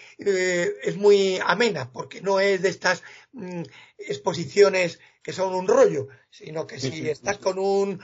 amena, porque no es de estas exposiciones que son un rollo, sino que si estás con un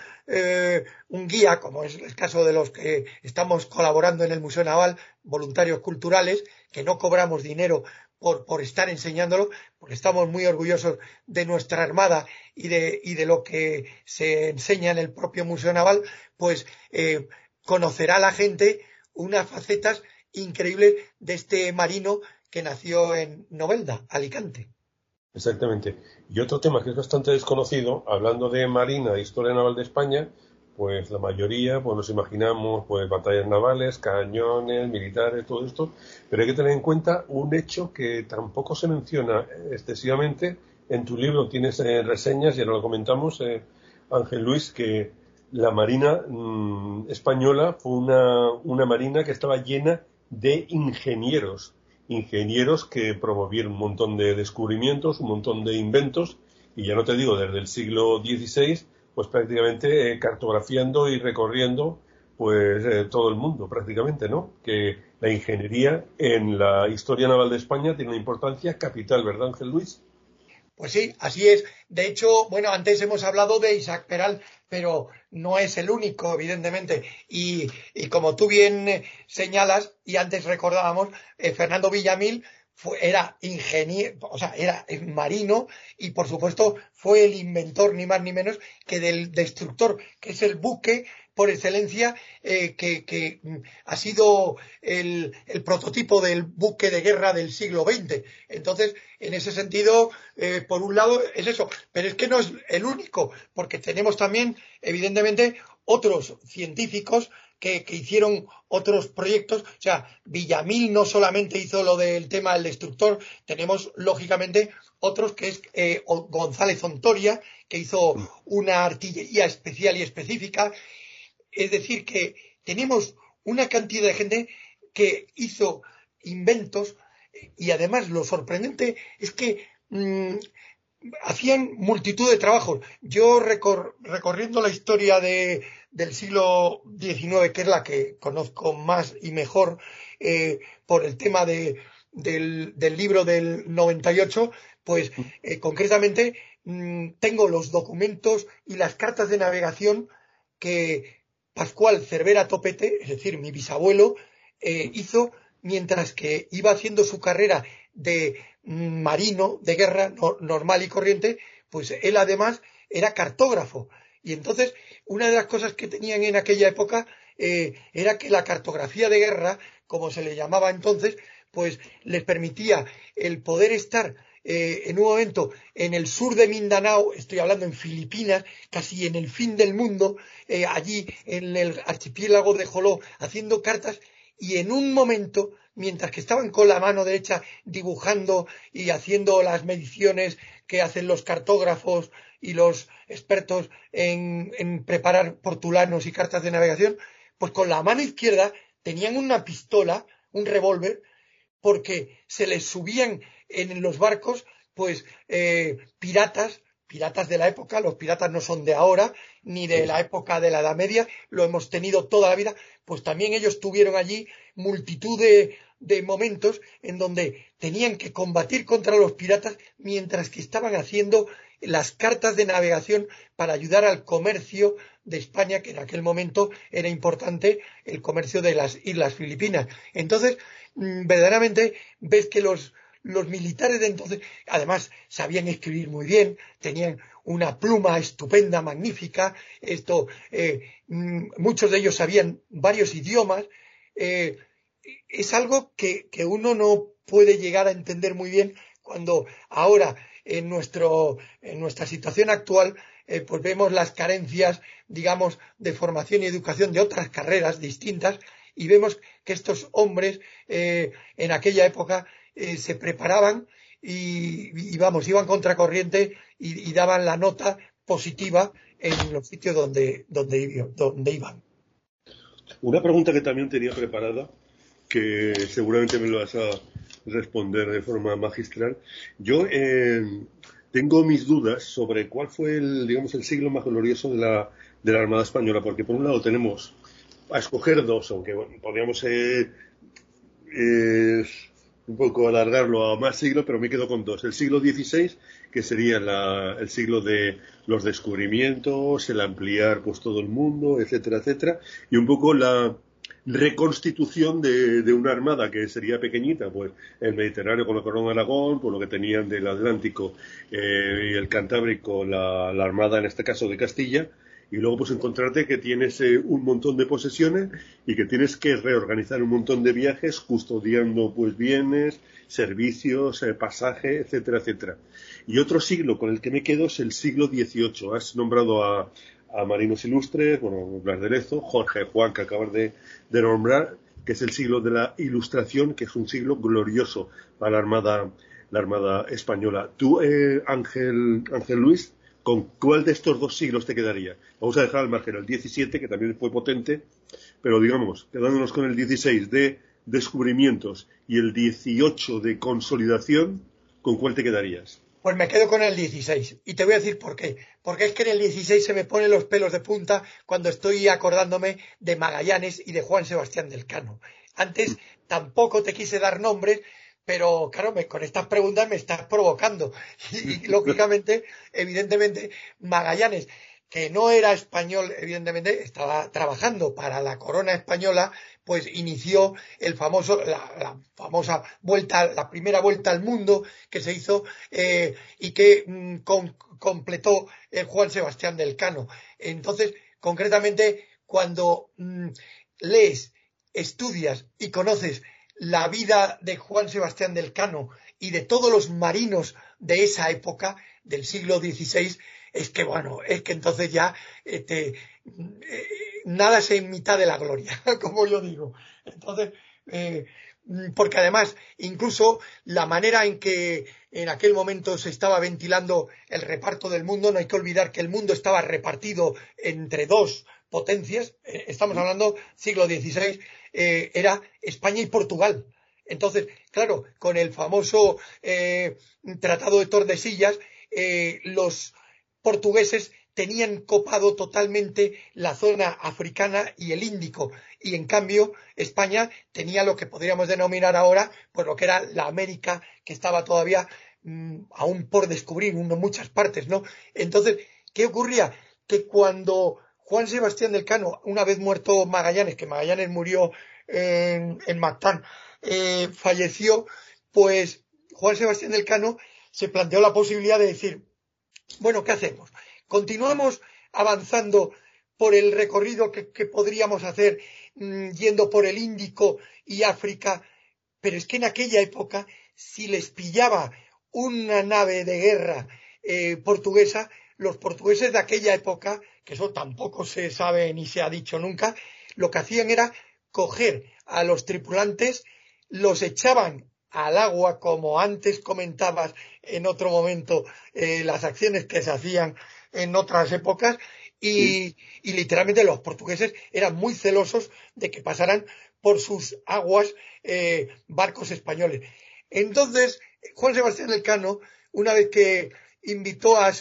guía, como es el caso de los que estamos colaborando en el Museo Naval, voluntarios culturales, que no cobramos dinero por estar enseñándolo, porque estamos muy orgullosos de nuestra Armada y de lo que se enseña en el propio Museo Naval, pues conocerá la gente unas facetas increíbles de este marino que nació en Novelda, Alicante. Exactamente. Y otro tema que es bastante desconocido, hablando de Marina e Historia Naval de España, pues la mayoría, pues nos imaginamos pues batallas navales, cañones, militares, todo esto, pero hay que tener en cuenta un hecho que tampoco se menciona excesivamente. En tu libro tienes reseñas, ya lo comentamos, Ángel Luis, que la Marina española fue una marina que estaba llena de ingenieros que promovieron un montón de descubrimientos, un montón de inventos, y ya no te digo desde el siglo XVI, pues prácticamente cartografiando y recorriendo pues todo el mundo prácticamente, ¿no? Que la ingeniería en la historia naval de España tiene una importancia capital, ¿verdad, Ángel Luis? Pues sí, así es. De hecho, bueno, antes hemos hablado de Isaac Peral, pero no es el único, evidentemente. Y como tú bien señalas, y antes recordábamos, Fernando Villamil era ingeniero, o sea, era marino y, por supuesto, fue el inventor, ni más ni menos, que del destructor, que es el buque por excelencia, que ha sido el prototipo del buque de guerra del siglo XX. Entonces, en ese sentido, por un lado es eso, pero es que no es el único, porque tenemos también, evidentemente, otros científicos que hicieron otros proyectos. O sea, Villamil no solamente hizo lo del tema del destructor, tenemos lógicamente otros, que es González Ontoria, que hizo una artillería especial y específica. Es decir, que tenemos una cantidad de gente que hizo inventos, y además lo sorprendente es que hacían multitud de trabajos. Yo recorriendo la historia del siglo XIX, que es la que conozco más y mejor por el tema del libro del 98, pues concretamente tengo los documentos y las cartas de navegación que Pascual Cervera Topete, es decir, mi bisabuelo, hizo mientras que iba haciendo su carrera de marino de guerra normal y corriente. Pues él además era cartógrafo. Y entonces una de las cosas que tenían en aquella época era que la cartografía de guerra, como se le llamaba entonces, pues les permitía el poder estar en un momento en el sur de Mindanao, estoy hablando en Filipinas, casi en el fin del mundo, allí en el archipiélago de Joló, haciendo cartas, y en un momento, mientras que estaban con la mano derecha dibujando y haciendo las mediciones que hacen los cartógrafos y los expertos en preparar portulanos y cartas de navegación, pues con la mano izquierda tenían una pistola, un revólver, porque se les subían en los barcos pues piratas de la época. Los piratas no son de ahora ni de la época de la Edad Media, lo hemos tenido toda la vida. Pues también ellos tuvieron allí multitud de momentos en donde tenían que combatir contra los piratas mientras que estaban haciendo las cartas de navegación para ayudar al comercio de España, que en aquel momento era importante, el comercio de las Islas Filipinas. Entonces, verdaderamente ves que los militares de entonces, además, sabían escribir muy bien, tenían una pluma estupenda, magnífica. Muchos de ellos sabían varios idiomas. Es algo que uno no puede llegar a entender muy bien cuando ahora en nuestra situación actual pues vemos las carencias, digamos, de formación y educación de otras carreras distintas, y vemos que estos hombres en aquella época se preparaban y iban contracorriente y daban la nota positiva en los sitios donde iban. Una pregunta que también tenía preparada, que seguramente me lo vas a responder de forma magistral. Yo tengo mis dudas sobre cuál fue el siglo más glorioso de la Armada Española, porque por un lado tenemos a escoger dos, aunque bueno, podríamos un poco alargarlo a más siglos, pero me quedo con dos. El siglo XVI, que sería el siglo de los descubrimientos, el ampliar pues todo el mundo, etcétera, etcétera, y un poco la reconstitución de una armada que sería pequeñita, pues el Mediterráneo con la Corona de Aragón, por lo que tenían del Atlántico y el Cantábrico, la armada en este caso de Castilla, y luego pues encontrarte que tienes un montón de posesiones y que tienes que reorganizar un montón de viajes custodiando pues bienes, servicios, pasaje, etcétera, etcétera. Y otro siglo con el que me quedo es el siglo XVIII. Has nombrado a marinos ilustres, bueno, Blas de Lezo, Jorge Juan, que acabas de nombrar, que es el siglo de la Ilustración, que es un siglo glorioso para la Armada Española. Tú, Ángel Luis, ¿con cuál de estos dos siglos te quedaría? Vamos a dejar al margen el 17, que también fue potente, pero digamos, quedándonos con el 16 de descubrimientos y el 18 de consolidación, ¿con cuál te quedarías? Pues me quedo con el 16 y te voy a decir por qué. Porque es que en el 16 se me ponen los pelos de punta cuando estoy acordándome de Magallanes y de Juan Sebastián del Cano. Antes tampoco te quise dar nombres, pero claro, con estas preguntas me estás provocando. Y lógicamente, evidentemente, Magallanes, que no era español, evidentemente, estaba trabajando para la corona española, pues inició la famosa vuelta, la primera vuelta al mundo que se hizo y que completó Juan Sebastián del Cano. Entonces, concretamente, cuando lees, estudias y conoces la vida de Juan Sebastián del Cano y de todos los marinos de esa época, del siglo XVI, es que entonces ya nada se en mitad de la gloria, como yo digo. Entonces, porque además, incluso la manera en que en aquel momento se estaba ventilando el reparto del mundo, no hay que olvidar que el mundo estaba repartido entre dos potencias, estamos hablando siglo XVI, era España y Portugal. Entonces, claro, con el famoso Tratado de Tordesillas, los portugueses tenían copado totalmente la zona africana y el Índico, y en cambio España tenía lo que podríamos denominar ahora, pues lo que era la América, que estaba todavía aún por descubrir en muchas partes, ¿no? Entonces, ¿qué ocurría? Que cuando Juan Sebastián del Cano, una vez muerto Magallanes, que Magallanes murió en Mactán, falleció, pues Juan Sebastián del Cano se planteó la posibilidad de decir, bueno, ¿qué hacemos? ¿Continuamos avanzando por el recorrido que podríamos hacer yendo por el Índico y África? Pero es que en aquella época, si les pillaba una nave de guerra portuguesa, los portugueses de aquella época, que eso tampoco se sabe ni se ha dicho nunca, lo que hacían era coger a los tripulantes, los echaban al agua, como antes comentabas en otro momento, las acciones que se hacían en otras épocas, y literalmente los portugueses eran muy celosos de que pasaran por sus aguas barcos españoles. Entonces, Juan Sebastián Elcano, una vez que invitó a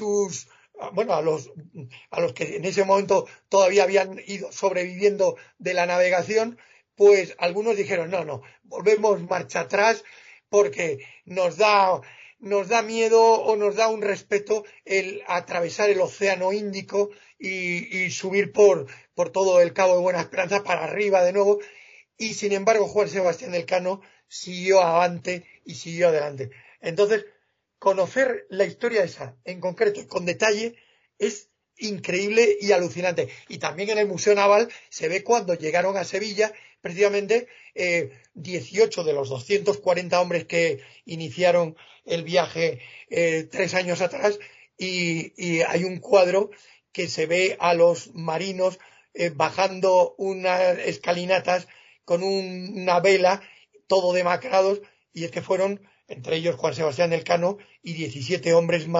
los que en ese momento todavía habían ido sobreviviendo de la navegación, pues algunos dijeron, no, volvemos marcha atrás porque nos da miedo o nos da un respeto el atravesar el océano Índico y subir por todo el Cabo de Buena Esperanza para arriba de nuevo. Y sin embargo, Juan Sebastián Elcano siguió avante y siguió adelante. Entonces, conocer la historia esa en concreto y con detalle es increíble y alucinante. Y también en el Museo Naval se ve cuando llegaron a Sevilla, precisamente 18 de los 240 hombres que iniciaron el viaje 3 años atrás, y hay un cuadro que se ve a los marinos bajando unas escalinatas con una vela, todo demacrados, y es que fueron, entre ellos Juan Sebastián Elcano y 17 hombres más,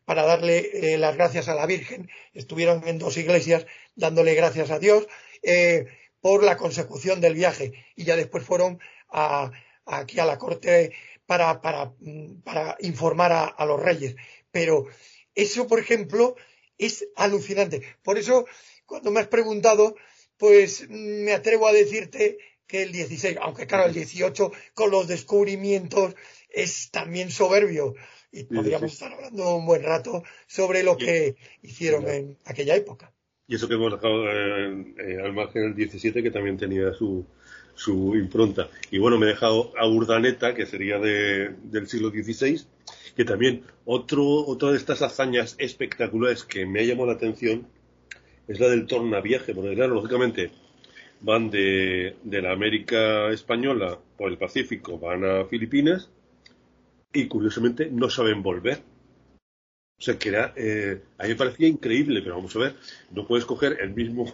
para darle las gracias a la Virgen. Estuvieron en 2 iglesias dándole gracias a Dios por la consecución del viaje, y ya después fueron aquí a la corte para informar a los reyes. Pero eso, por ejemplo, es alucinante. Por eso, cuando me has preguntado, pues me atrevo a decirte que el 16, aunque claro, el 18 con los descubrimientos es también soberbio, y podríamos estar hablando un buen rato sobre lo que hicieron en aquella época. Y eso que hemos dejado al margen el 17, que también tenía su impronta. Y bueno, me he dejado a Urdaneta, que sería del siglo XVI, que también otra de estas hazañas espectaculares que me ha llamado la atención es la del tornaviaje, porque claro, lógicamente van de la América española por el Pacífico, van a Filipinas y curiosamente no saben volver. O sea, que a mí me parecía increíble, pero vamos a ver, no puedes coger el mismo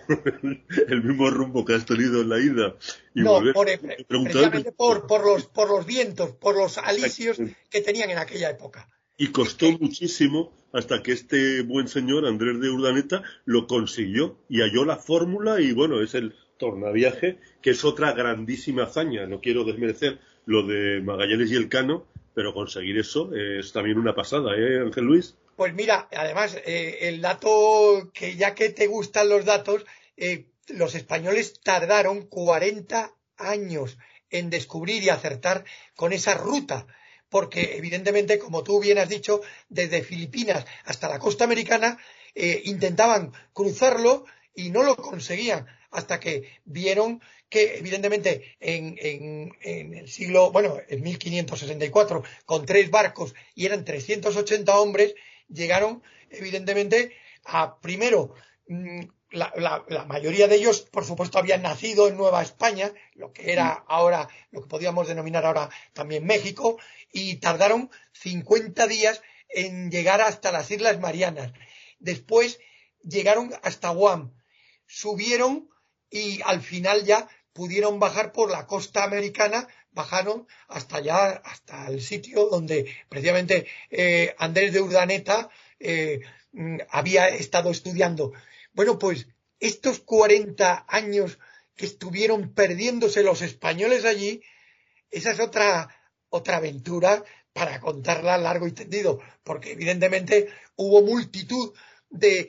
rumbo que has tenido en la ida y volver a precisamente por los vientos, por los alisios que tenían en aquella época. Y costó muchísimo hasta que este buen señor, Andrés de Urdaneta, lo consiguió y halló la fórmula, y bueno, es el tornaviaje, que es otra grandísima hazaña. No quiero desmerecer lo de Magallanes y Elcano, pero conseguir eso es también una pasada, Ángel Luis? Pues mira, además, el dato, que ya que te gustan los datos, los españoles tardaron 40 años en descubrir y acertar con esa ruta, porque evidentemente, como tú bien has dicho, desde Filipinas hasta la costa americana intentaban cruzarlo y no lo conseguían, hasta que vieron que evidentemente en el siglo, bueno, en 1564, con 3 barcos y eran 380 hombres, llegaron evidentemente a, primero, la mayoría de ellos, por supuesto, habían nacido en Nueva España, lo que era ahora, lo que podríamos denominar ahora también México, y tardaron 50 días en llegar hasta las Islas Marianas. Después llegaron hasta Guam, subieron y al final ya pudieron bajar por la costa americana, bajaron hasta allá, hasta el sitio donde precisamente Andrés de Urdaneta había estado estudiando. Bueno, pues estos 40 años que estuvieron perdiéndose los españoles allí, esa es otra aventura para contarla largo y tendido, porque evidentemente hubo multitud de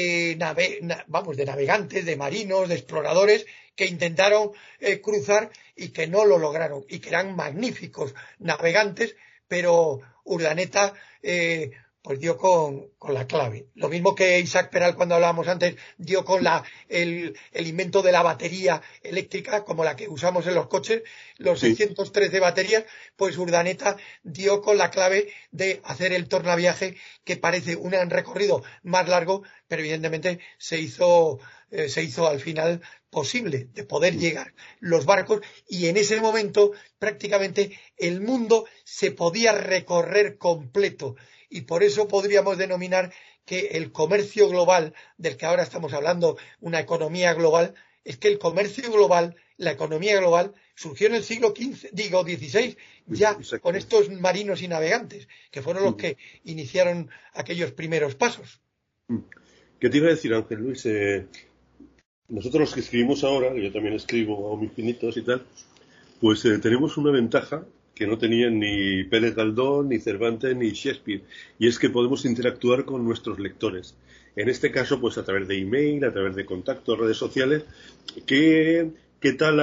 navegantes, de marinos, de exploradores que intentaron cruzar y que no lo lograron, y que eran magníficos navegantes, pero Urdaneta pues dio con la clave. Lo mismo que Isaac Peral, cuando hablábamos antes, dio con el invento de la batería eléctrica, como la que usamos en los coches, los 613 baterías, pues Urdaneta dio con la clave de hacer el tornaviaje, que parece un recorrido más largo, pero evidentemente se hizo al final posible de poder llegar los barcos, y en ese momento prácticamente el mundo se podía recorrer completo. Y por eso podríamos denominar que el comercio global, del que ahora estamos hablando, una economía global, es que el comercio global, la economía global, surgió en el siglo XVI, ya con estos marinos y navegantes, que fueron los que iniciaron aquellos primeros pasos. ¿Qué te iba a decir, Ángel Luis? Nosotros los que escribimos ahora, que yo también escribo a mis finitos y tal, pues tenemos una ventaja que no tenían ni Pérez Galdós, ni Cervantes, ni Shakespeare, y es que podemos interactuar con nuestros lectores. En este caso, pues a través de email, a través de contactos, redes sociales. ¿Qué tal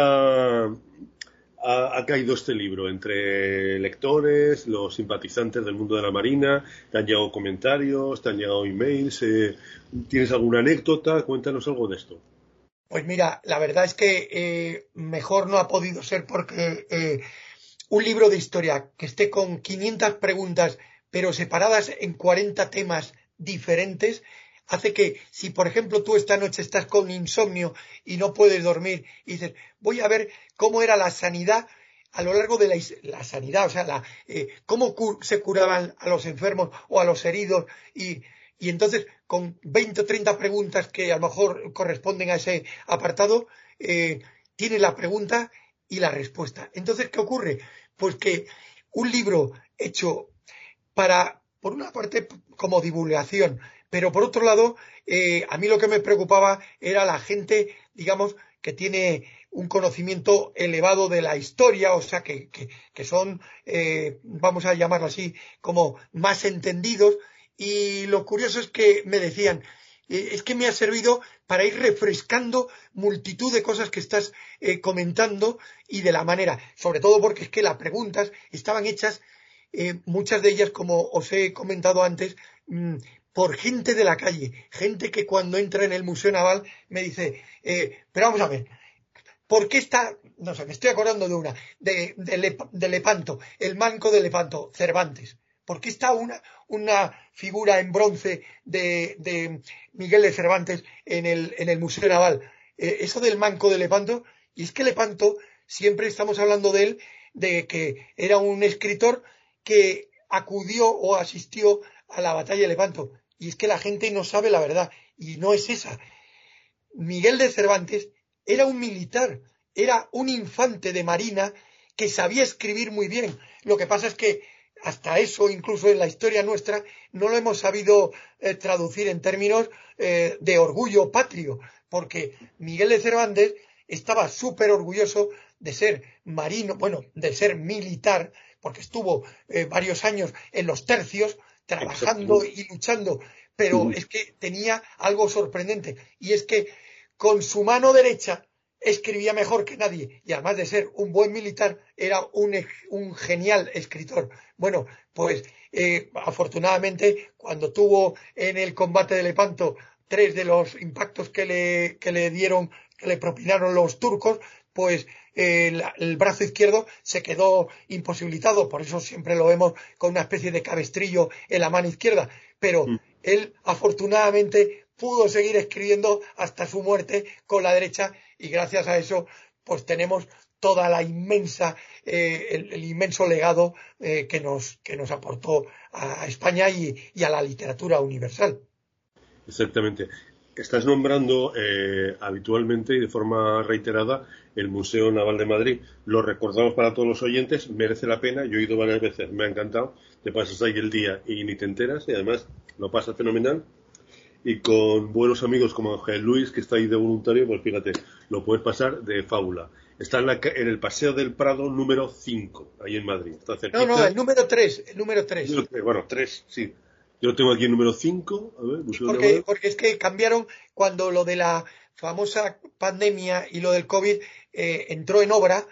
ha caído este libro entre lectores, los simpatizantes del mundo de la Marina? ¿Te han llegado comentarios? ¿Te han llegado emails? ¿Tienes alguna anécdota? Cuéntanos algo de esto. Pues mira, la verdad es que mejor no ha podido ser, porque un libro de historia que esté con 500 preguntas, pero separadas en 40 temas diferentes, hace que, si por ejemplo tú esta noche estás con insomnio y no puedes dormir y dices, voy a ver cómo era la sanidad a lo largo de la sanidad, o sea, cómo se curaban a los enfermos o a los heridos, y entonces con 20 o 30 preguntas que a lo mejor corresponden a ese apartado, tiene la pregunta y la respuesta. Entonces, ¿qué ocurre? Pues que un libro hecho para por una parte como divulgación, pero por otro lado, a mí lo que me preocupaba era la gente, digamos, que tiene un conocimiento elevado de la historia, o sea, que son, vamos a llamarlo así, como más entendidos. Y lo curioso es que me decían, es que me ha servido para ir refrescando multitud de cosas que estás comentando y de la manera, sobre todo porque es que las preguntas estaban hechas, muchas de ellas, como os he comentado antes, por gente de la calle, gente que cuando entra en el Museo Naval me dice, pero vamos a ver, ¿por qué está, no sé, me estoy acordando de una, de Lepanto, el manco de Lepanto, Cervantes? ¿Por qué está una figura en bronce de Miguel de Cervantes en el Museo Naval? Eso del manco de Lepanto, y es que Lepanto, siempre estamos hablando de él, de que era un escritor que acudió o asistió a la batalla de Lepanto. Y es que la gente no sabe la verdad, y no es esa. Miguel de Cervantes era un militar, era un infante de marina que sabía escribir muy bien. Lo que pasa es que hasta eso, incluso en la historia nuestra, no lo hemos sabido traducir en términos de orgullo patrio, porque Miguel de Cervantes estaba súper orgulloso de ser marino, bueno, de ser militar, porque estuvo varios años en los tercios trabajando y luchando, pero es que tenía algo sorprendente, y es que con su mano derecha escribía mejor que nadie, y además de ser un buen militar, era un genial escritor. Bueno, pues afortunadamente, cuando tuvo en el combate de Lepanto 3 de los impactos que le dieron, que le propinaron los turcos, pues el brazo izquierdo se quedó imposibilitado, por eso siempre lo vemos con una especie de cabestrillo en la mano izquierda, pero él afortunadamente pudo seguir escribiendo hasta su muerte con la derecha, y gracias a eso pues tenemos toda la inmensa el inmenso legado que nos aportó a España y a la literatura universal. Exactamente. Estás nombrando habitualmente y de forma reiterada el Museo Naval de Madrid. Lo recordamos para todos los oyentes, merece la pena. Yo he ido varias veces, me ha encantado. Te pasas ahí el día y ni te enteras, y además lo pasas fenomenal. Y con buenos amigos como Ángel Luis, que está ahí de voluntario, pues fíjate, lo puedes pasar de fábula. Está en el Paseo del Prado número 5, ahí en Madrid. Está cerquita. No, el número 3. El número 3. Bueno, 3, sí. Yo tengo aquí el número 5. A ver, porque es que cambiaron cuando lo de la famosa pandemia y lo del COVID entró en obra,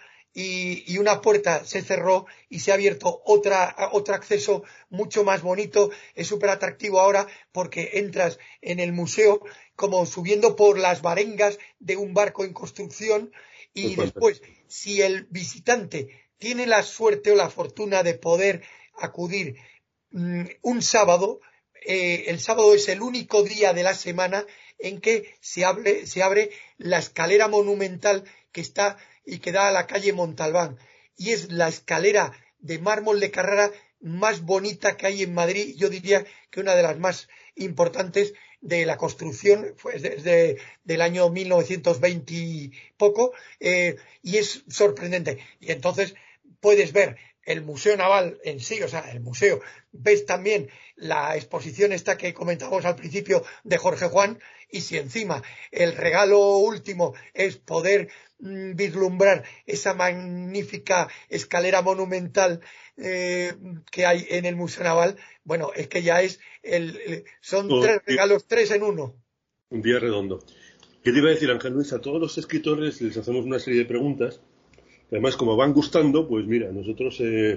y una puerta se cerró y se ha abierto otro acceso mucho más bonito. Es súper atractivo ahora porque entras en el museo como subiendo por las varengas de un barco en construcción, y después, si el visitante tiene la suerte o la fortuna de poder acudir un sábado, el sábado es el único día de la semana en que se abre la escalera monumental que está y que da a la calle Montalbán, y es la escalera de mármol de Carrara más bonita que hay en Madrid. Yo diría que una de las más importantes de la construcción, pues desde el año 1920 y poco, y es sorprendente. Y entonces puedes ver el Museo Naval en sí, o sea, el museo. Ves también la exposición esta que comentábamos al principio de Jorge Juan, y si encima el regalo último es poder vislumbrar esa magnífica escalera monumental que hay en el Museo Naval, bueno, es que ya es son 3 regalos, 3 en 1. Un día redondo. ¿Qué te iba a decir, Ángel Luis? A todos los escritores les hacemos una serie de preguntas. Además, como van gustando, pues mira, nosotros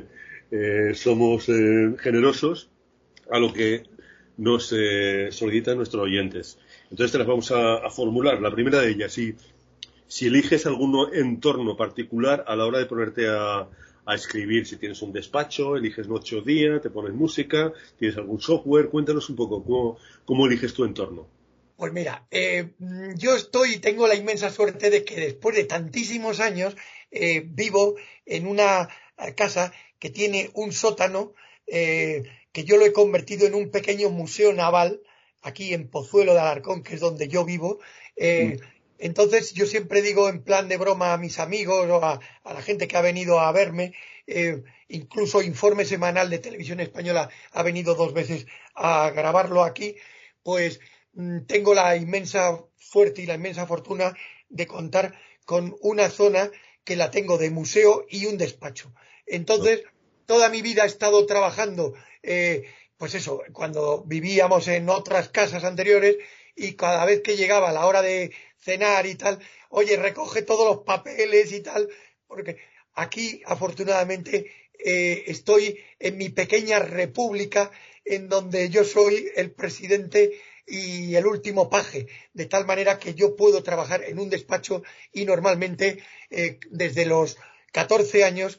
somos generosos a lo que nos solicitan nuestros oyentes. Entonces te las vamos a formular. La primera de ellas, si eliges algún entorno particular a la hora de ponerte a escribir, si tienes un despacho, eliges noche o día, te pones música, tienes algún software, cuéntanos un poco cómo eliges tu entorno. Pues mira, yo tengo la inmensa suerte de que después de tantísimos años vivo en una casa que tiene un sótano que yo lo he convertido en un pequeño museo naval aquí en Pozuelo de Alarcón, que es donde yo vivo, Entonces yo siempre digo en plan de broma a mis amigos o a la gente que ha venido a verme, incluso Informe Semanal de Televisión Española ha venido 2 veces a grabarlo aquí, pues tengo la inmensa suerte y la inmensa fortuna de contar con una zona que la tengo de museo y un despacho. Entonces, toda mi vida he estado trabajando, pues eso, cuando vivíamos en otras casas anteriores y cada vez que llegaba la hora de cenar y tal, oye, recoge todos los papeles y tal, porque aquí, afortunadamente, estoy en mi pequeña república en donde yo soy el presidente y el último paje, de tal manera que yo puedo trabajar en un despacho y normalmente desde los 14 años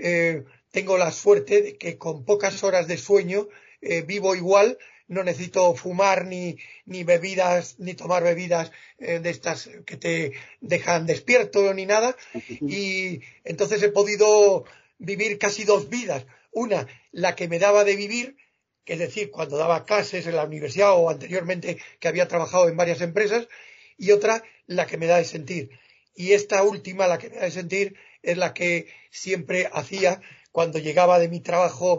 tengo la suerte de que con pocas horas de sueño vivo igual, no necesito fumar ni bebidas, ni tomar bebidas de estas que te dejan despierto ni nada. Y entonces he podido vivir casi 2 vidas. Una, la que me daba de vivir, es decir, cuando daba clases en la universidad o anteriormente que había trabajado en varias empresas, y otra, la que me da de sentir. Y esta última, la que me da de sentir, es la que siempre hacía cuando llegaba de mi trabajo,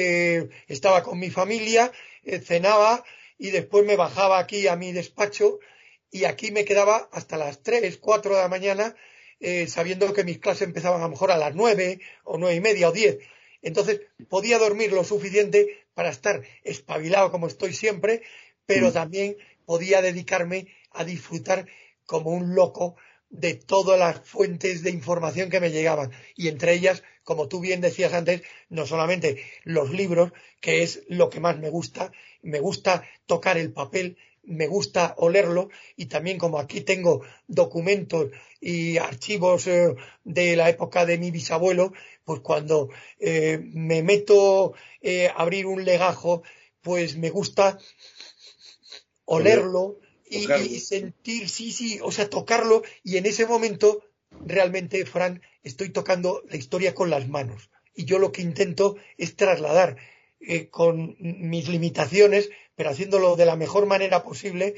estaba con mi familia, cenaba y después me bajaba aquí a mi despacho y aquí me quedaba hasta las 3, 4 de la mañana, sabiendo que mis clases empezaban a lo mejor a las 9 o 9:30 o 10. Entonces podía dormir lo suficiente para estar espabilado como estoy siempre, pero también podía dedicarme a disfrutar como un loco de todas las fuentes de información que me llegaban. Y entre ellas, como tú bien decías antes, no solamente los libros, que es lo que más me gusta tocar el papel, me gusta olerlo, y también como aquí tengo documentos y archivos de la época de mi bisabuelo, pues cuando me meto a abrir un legajo, pues me gusta olerlo y sentir, sí, o sea, tocarlo, y en ese momento realmente, Fran, estoy tocando la historia con las manos. Y yo lo que intento es trasladar con mis limitaciones, pero haciéndolo de la mejor manera posible,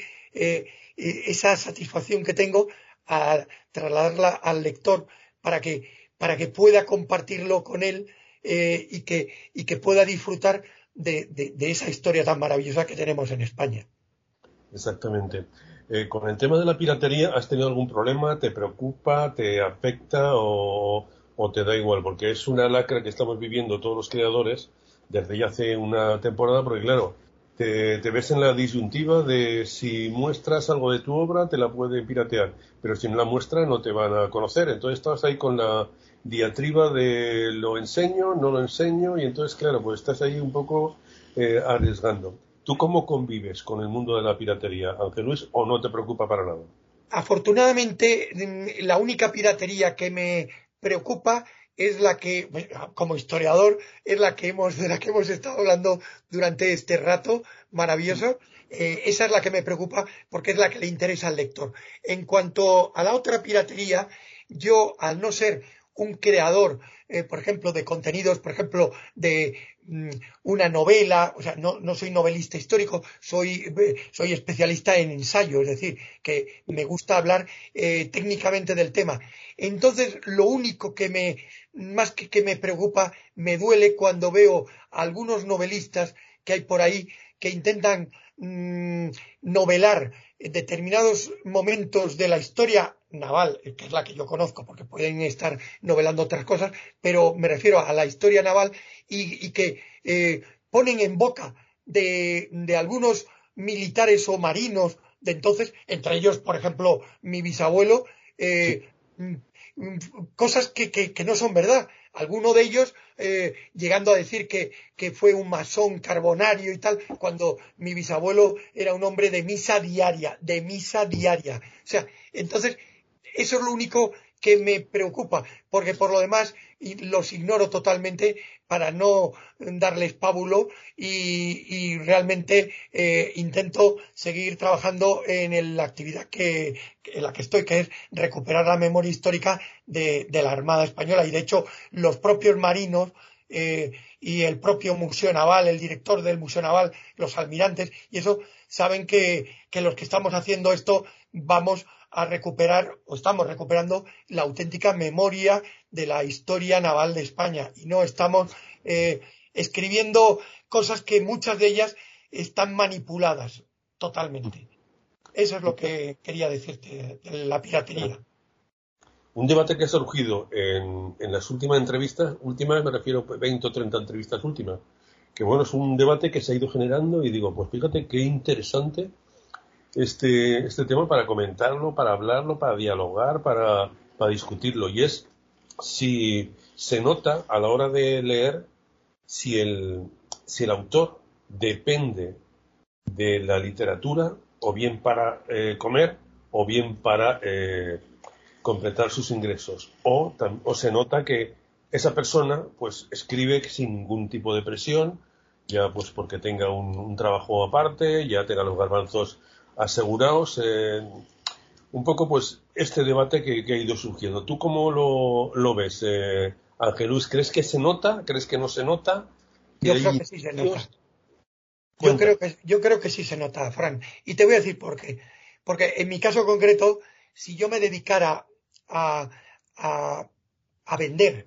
esa satisfacción que tengo a trasladarla al lector para que pueda compartirlo con él y que pueda disfrutar de esa historia tan maravillosa que tenemos en España. Exactamente. Con el tema de la piratería, ¿has tenido algún problema? ¿Te preocupa? ¿Te afecta? ¿O te da igual? Porque es una lacra que estamos viviendo todos los creadores desde ya hace una temporada, porque claro, te ves en la disyuntiva de si muestras algo de tu obra, te la puede piratear, pero si no la muestras no te van a conocer. Entonces estás ahí con la diatriba de lo enseño, no lo enseño, y entonces claro, pues estás ahí un poco arriesgando. ¿Tú cómo convives con el mundo de la piratería, Ángel Luis, o no te preocupa para nada? Afortunadamente, la única piratería que me preocupa es la que, como historiador, es de la que hemos estado hablando durante este rato maravilloso. Esa es la que me preocupa porque es la que le interesa al lector. En cuanto a la otra piratería, yo, al no ser un creador, por ejemplo, de contenidos, por ejemplo, de una novela, o sea, no soy novelista histórico, soy especialista en ensayo, es decir, que me gusta hablar técnicamente del tema. Entonces, lo único más que me preocupa, me duele cuando veo a algunos novelistas que hay por ahí que intentan novelar determinados momentos de la historia naval, que es la que yo conozco, porque pueden estar novelando otras cosas, pero me refiero a la historia naval y que ponen en boca de algunos militares o marinos de entonces, entre ellos, por ejemplo, mi bisabuelo, cosas que no son verdad. Alguno de ellos llegando a decir que fue un masón carbonario y tal, cuando mi bisabuelo era un hombre de misa diaria. O sea, entonces, eso es lo único que me preocupa, porque por lo demás los ignoro totalmente para no darles pábulo y realmente intento seguir trabajando en la actividad en la que estoy, que es recuperar la memoria histórica de la Armada Española. Y de hecho, los propios marinos y el propio Museo Naval, el director del Museo Naval, los almirantes, y eso saben que los que estamos haciendo esto vamos a recuperar, o estamos recuperando, la auténtica memoria de la historia naval de España y no estamos escribiendo cosas que muchas de ellas están manipuladas totalmente. Eso es lo que quería decirte de la piratería. Un debate que ha surgido en las últimas entrevistas, últimas me refiero a 20 o 30 entrevistas últimas, que bueno, es un debate que se ha ido generando y digo, pues fíjate qué interesante este tema para comentarlo, para hablarlo, para dialogar, para discutirlo. Y es si se nota a la hora de leer si el autor depende de la literatura o bien para comer o bien para completar sus ingresos, o se nota que esa persona pues escribe sin ningún tipo de presión, ya pues porque tenga un trabajo aparte, ya tenga los garbanzos asegurados, un poco pues este debate que ha ido surgiendo. ¿Tú cómo lo ves, Ángel Luis? ¿Crees que se nota? ¿Crees que no se nota? Yo creo que sí se nota. Yo creo que sí se nota, Fran. Y te voy a decir por qué. Porque en mi caso concreto, si yo me dedicara a vender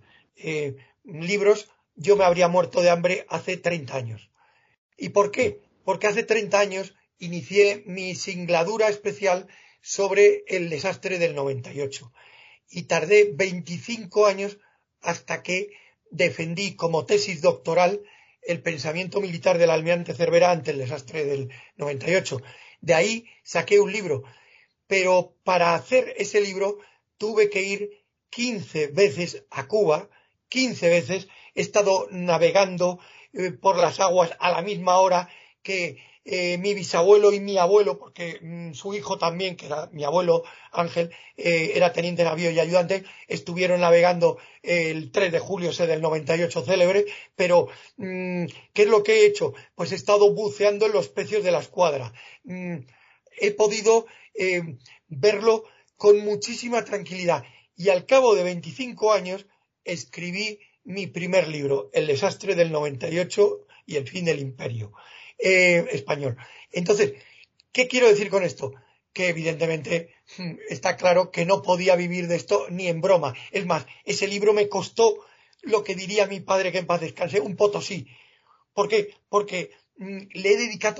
libros, yo me habría muerto de hambre hace 30 años. ¿Y por qué? Porque hace 30 años inicié mi singladura especial sobre el desastre del 98 y tardé 25 años hasta que defendí como tesis doctoral el pensamiento militar del almirante Cervera ante el desastre del 98. De ahí saqué un libro, pero para hacer ese libro tuve que ir 15 veces a Cuba, 15 veces. He estado navegando por las aguas a la misma hora que mi bisabuelo y mi abuelo, porque su hijo también, que era mi abuelo Ángel, era teniente de navío y ayudante, estuvieron navegando el 3 de julio ese del 98 célebre, pero ¿qué es lo que he hecho? Pues he estado buceando en los pecios de la escuadra. He podido verlo con muchísima tranquilidad y al cabo de 25 años escribí mi primer libro, El desastre del 98 y el fin del imperio español. Entonces, ¿qué quiero decir con esto? Que evidentemente está claro que no podía vivir de esto ni en broma. Es más, ese libro me costó lo que diría mi padre, que en paz descanse, un potosí. ¿Por qué? Porque le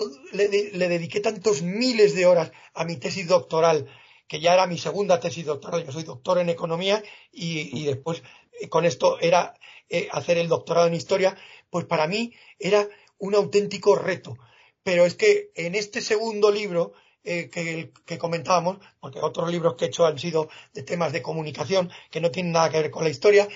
dediqué tantos miles de horas a mi tesis doctoral, que ya era mi segunda tesis doctoral. Yo soy doctor en economía y después con esto era hacer el doctorado en historia. Pues para mí era un auténtico reto. Pero es que en este segundo libro que comentábamos, porque otros libros que he hecho han sido de temas de comunicación que no tienen nada que ver con la historia,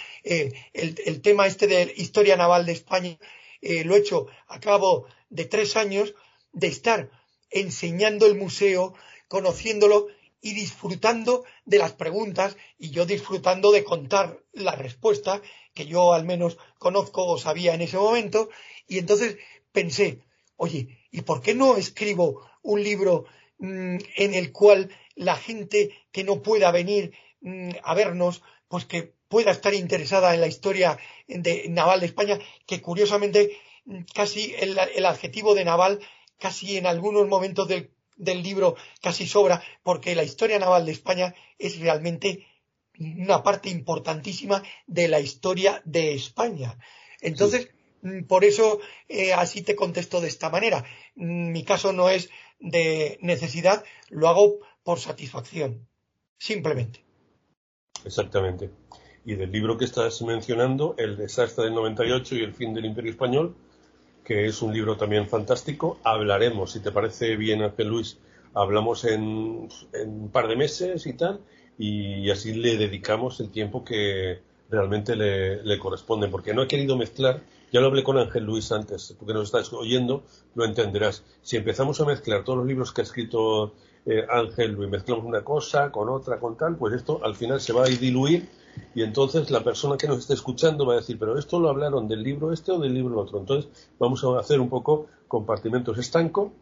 el tema este de historia naval de España lo he hecho a cabo de 3 años de estar enseñando el museo, conociéndolo y disfrutando de las preguntas y yo disfrutando de contar la respuesta que yo al menos conozco o sabía en ese momento. Y entonces pensé, oye, ¿y por qué no escribo un libro en el cual la gente que no pueda venir a vernos, pues que pueda estar interesada en la historia naval de España, que curiosamente casi el adjetivo de naval casi en algunos momentos del libro casi sobra, porque la historia naval de España es realmente una parte importantísima de la historia de España. Entonces, por eso así te contesto de esta manera. Mi caso no es de necesidad, lo hago por satisfacción, simplemente. Exactamente. Y del libro que estás mencionando, El desastre del 98 y el fin del Imperio Español, que es un libro también fantástico, hablaremos, si te parece bien, Ángel Luis, hablamos en un par de meses y tal, y así le dedicamos el tiempo que realmente le corresponde, porque no he querido mezclar. Ya lo hablé con Ángel Luis antes, porque nos estás oyendo, lo entenderás. Si empezamos a mezclar todos los libros que ha escrito Ángel Luis, mezclamos una cosa con otra, con tal, pues esto al final se va a diluir y entonces la persona que nos esté escuchando va a decir, pero esto lo hablaron del libro este o del libro otro. Entonces vamos a hacer un poco compartimentos estanco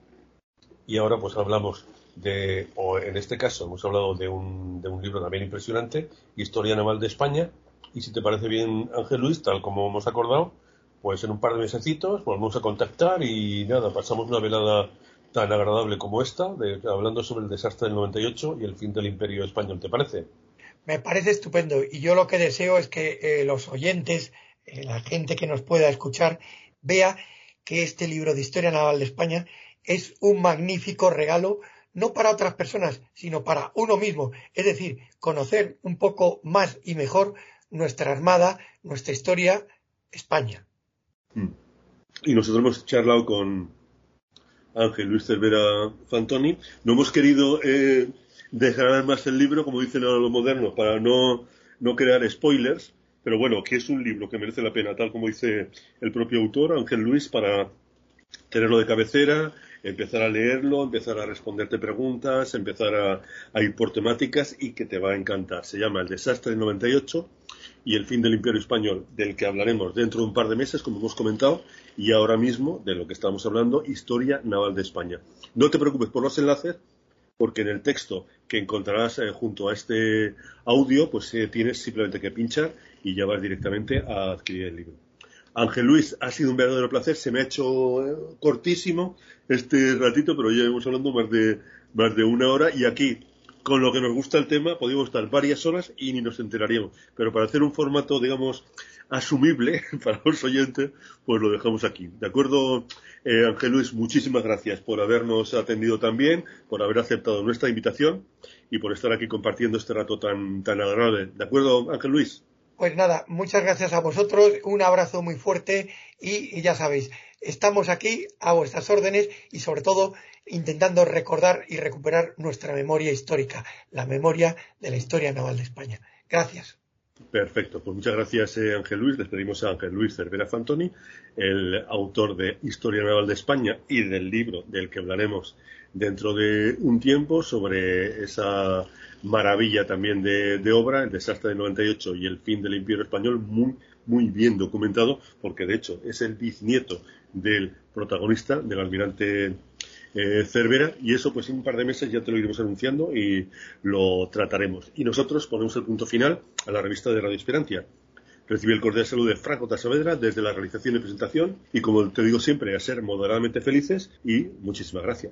y ahora pues hablamos o en este caso hemos hablado de un libro también impresionante, Historia Naval de España, y si te parece bien, Ángel Luis, tal como hemos acordado, pues en un par de mesecitos volvemos a contactar y nada, pasamos una velada tan agradable como esta, hablando sobre el desastre del 98 y el fin del Imperio Español, ¿te parece? Me parece estupendo y yo lo que deseo es que los oyentes, la gente que nos pueda escuchar, vea que este libro de Historia Naval de España es un magnífico regalo, no para otras personas, sino para uno mismo. Es decir, conocer un poco más y mejor nuestra Armada, nuestra historia, España. Y nosotros hemos charlado con Ángel Luis Cervera Fantoni. No hemos querido desgranar más el libro, como dicen ahora los modernos, para no crear spoilers, pero bueno, que es un libro que merece la pena, tal como dice el propio autor, Ángel Luis, para tenerlo de cabecera, empezar a leerlo, empezar a responderte preguntas, empezar a ir por temáticas y que te va a encantar. Se llama El desastre del 98 y el fin del Imperio Español, del que hablaremos dentro de un par de meses, como hemos comentado, y ahora mismo, de lo que estamos hablando, Historia Naval de España. No te preocupes por los enlaces, porque en el texto que encontrarás junto a este audio, pues tienes simplemente que pinchar y ya vas directamente a adquirir el libro. Ángel Luis, ha sido un verdadero placer, se me ha hecho cortísimo este ratito, pero ya hemos hablando más de una hora y aquí, con lo que nos gusta el tema, podemos estar varias horas y ni nos enteraríamos. Pero para hacer un formato, digamos, asumible para los oyentes, pues lo dejamos aquí. ¿De acuerdo, Ángel Luis? Muchísimas gracias por habernos atendido también, por haber aceptado nuestra invitación y por estar aquí compartiendo este rato tan agradable. ¿De acuerdo, Ángel Luis? Pues nada, muchas gracias a vosotros, un abrazo muy fuerte y ya sabéis, estamos aquí a vuestras órdenes y sobre todo intentando recordar y recuperar nuestra memoria histórica, la memoria de la historia naval de España. Gracias. Perfecto, pues muchas gracias, Ángel Luis. Despedimos a Ángel Luis Cervera Fantoni, el autor de Historia Naval de España y del libro del que hablaremos dentro de un tiempo sobre esa maravilla también de obra, El desastre del 98 y el fin del Imperio Español, muy bien documentado, porque de hecho es el bisnieto del protagonista, del almirante Cervera, y eso pues en un par de meses ya te lo iremos anunciando y lo trataremos. Y nosotros ponemos el punto final a la revista de Radio Esperantia. Recibe el cordial saludo de Franco Saavedra desde la realización y presentación y, como te digo siempre, a ser moderadamente felices y muchísimas gracias.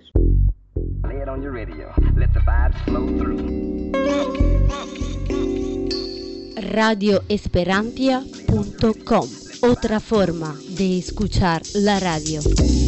Radioesperantia.com, otra forma de escuchar la radio.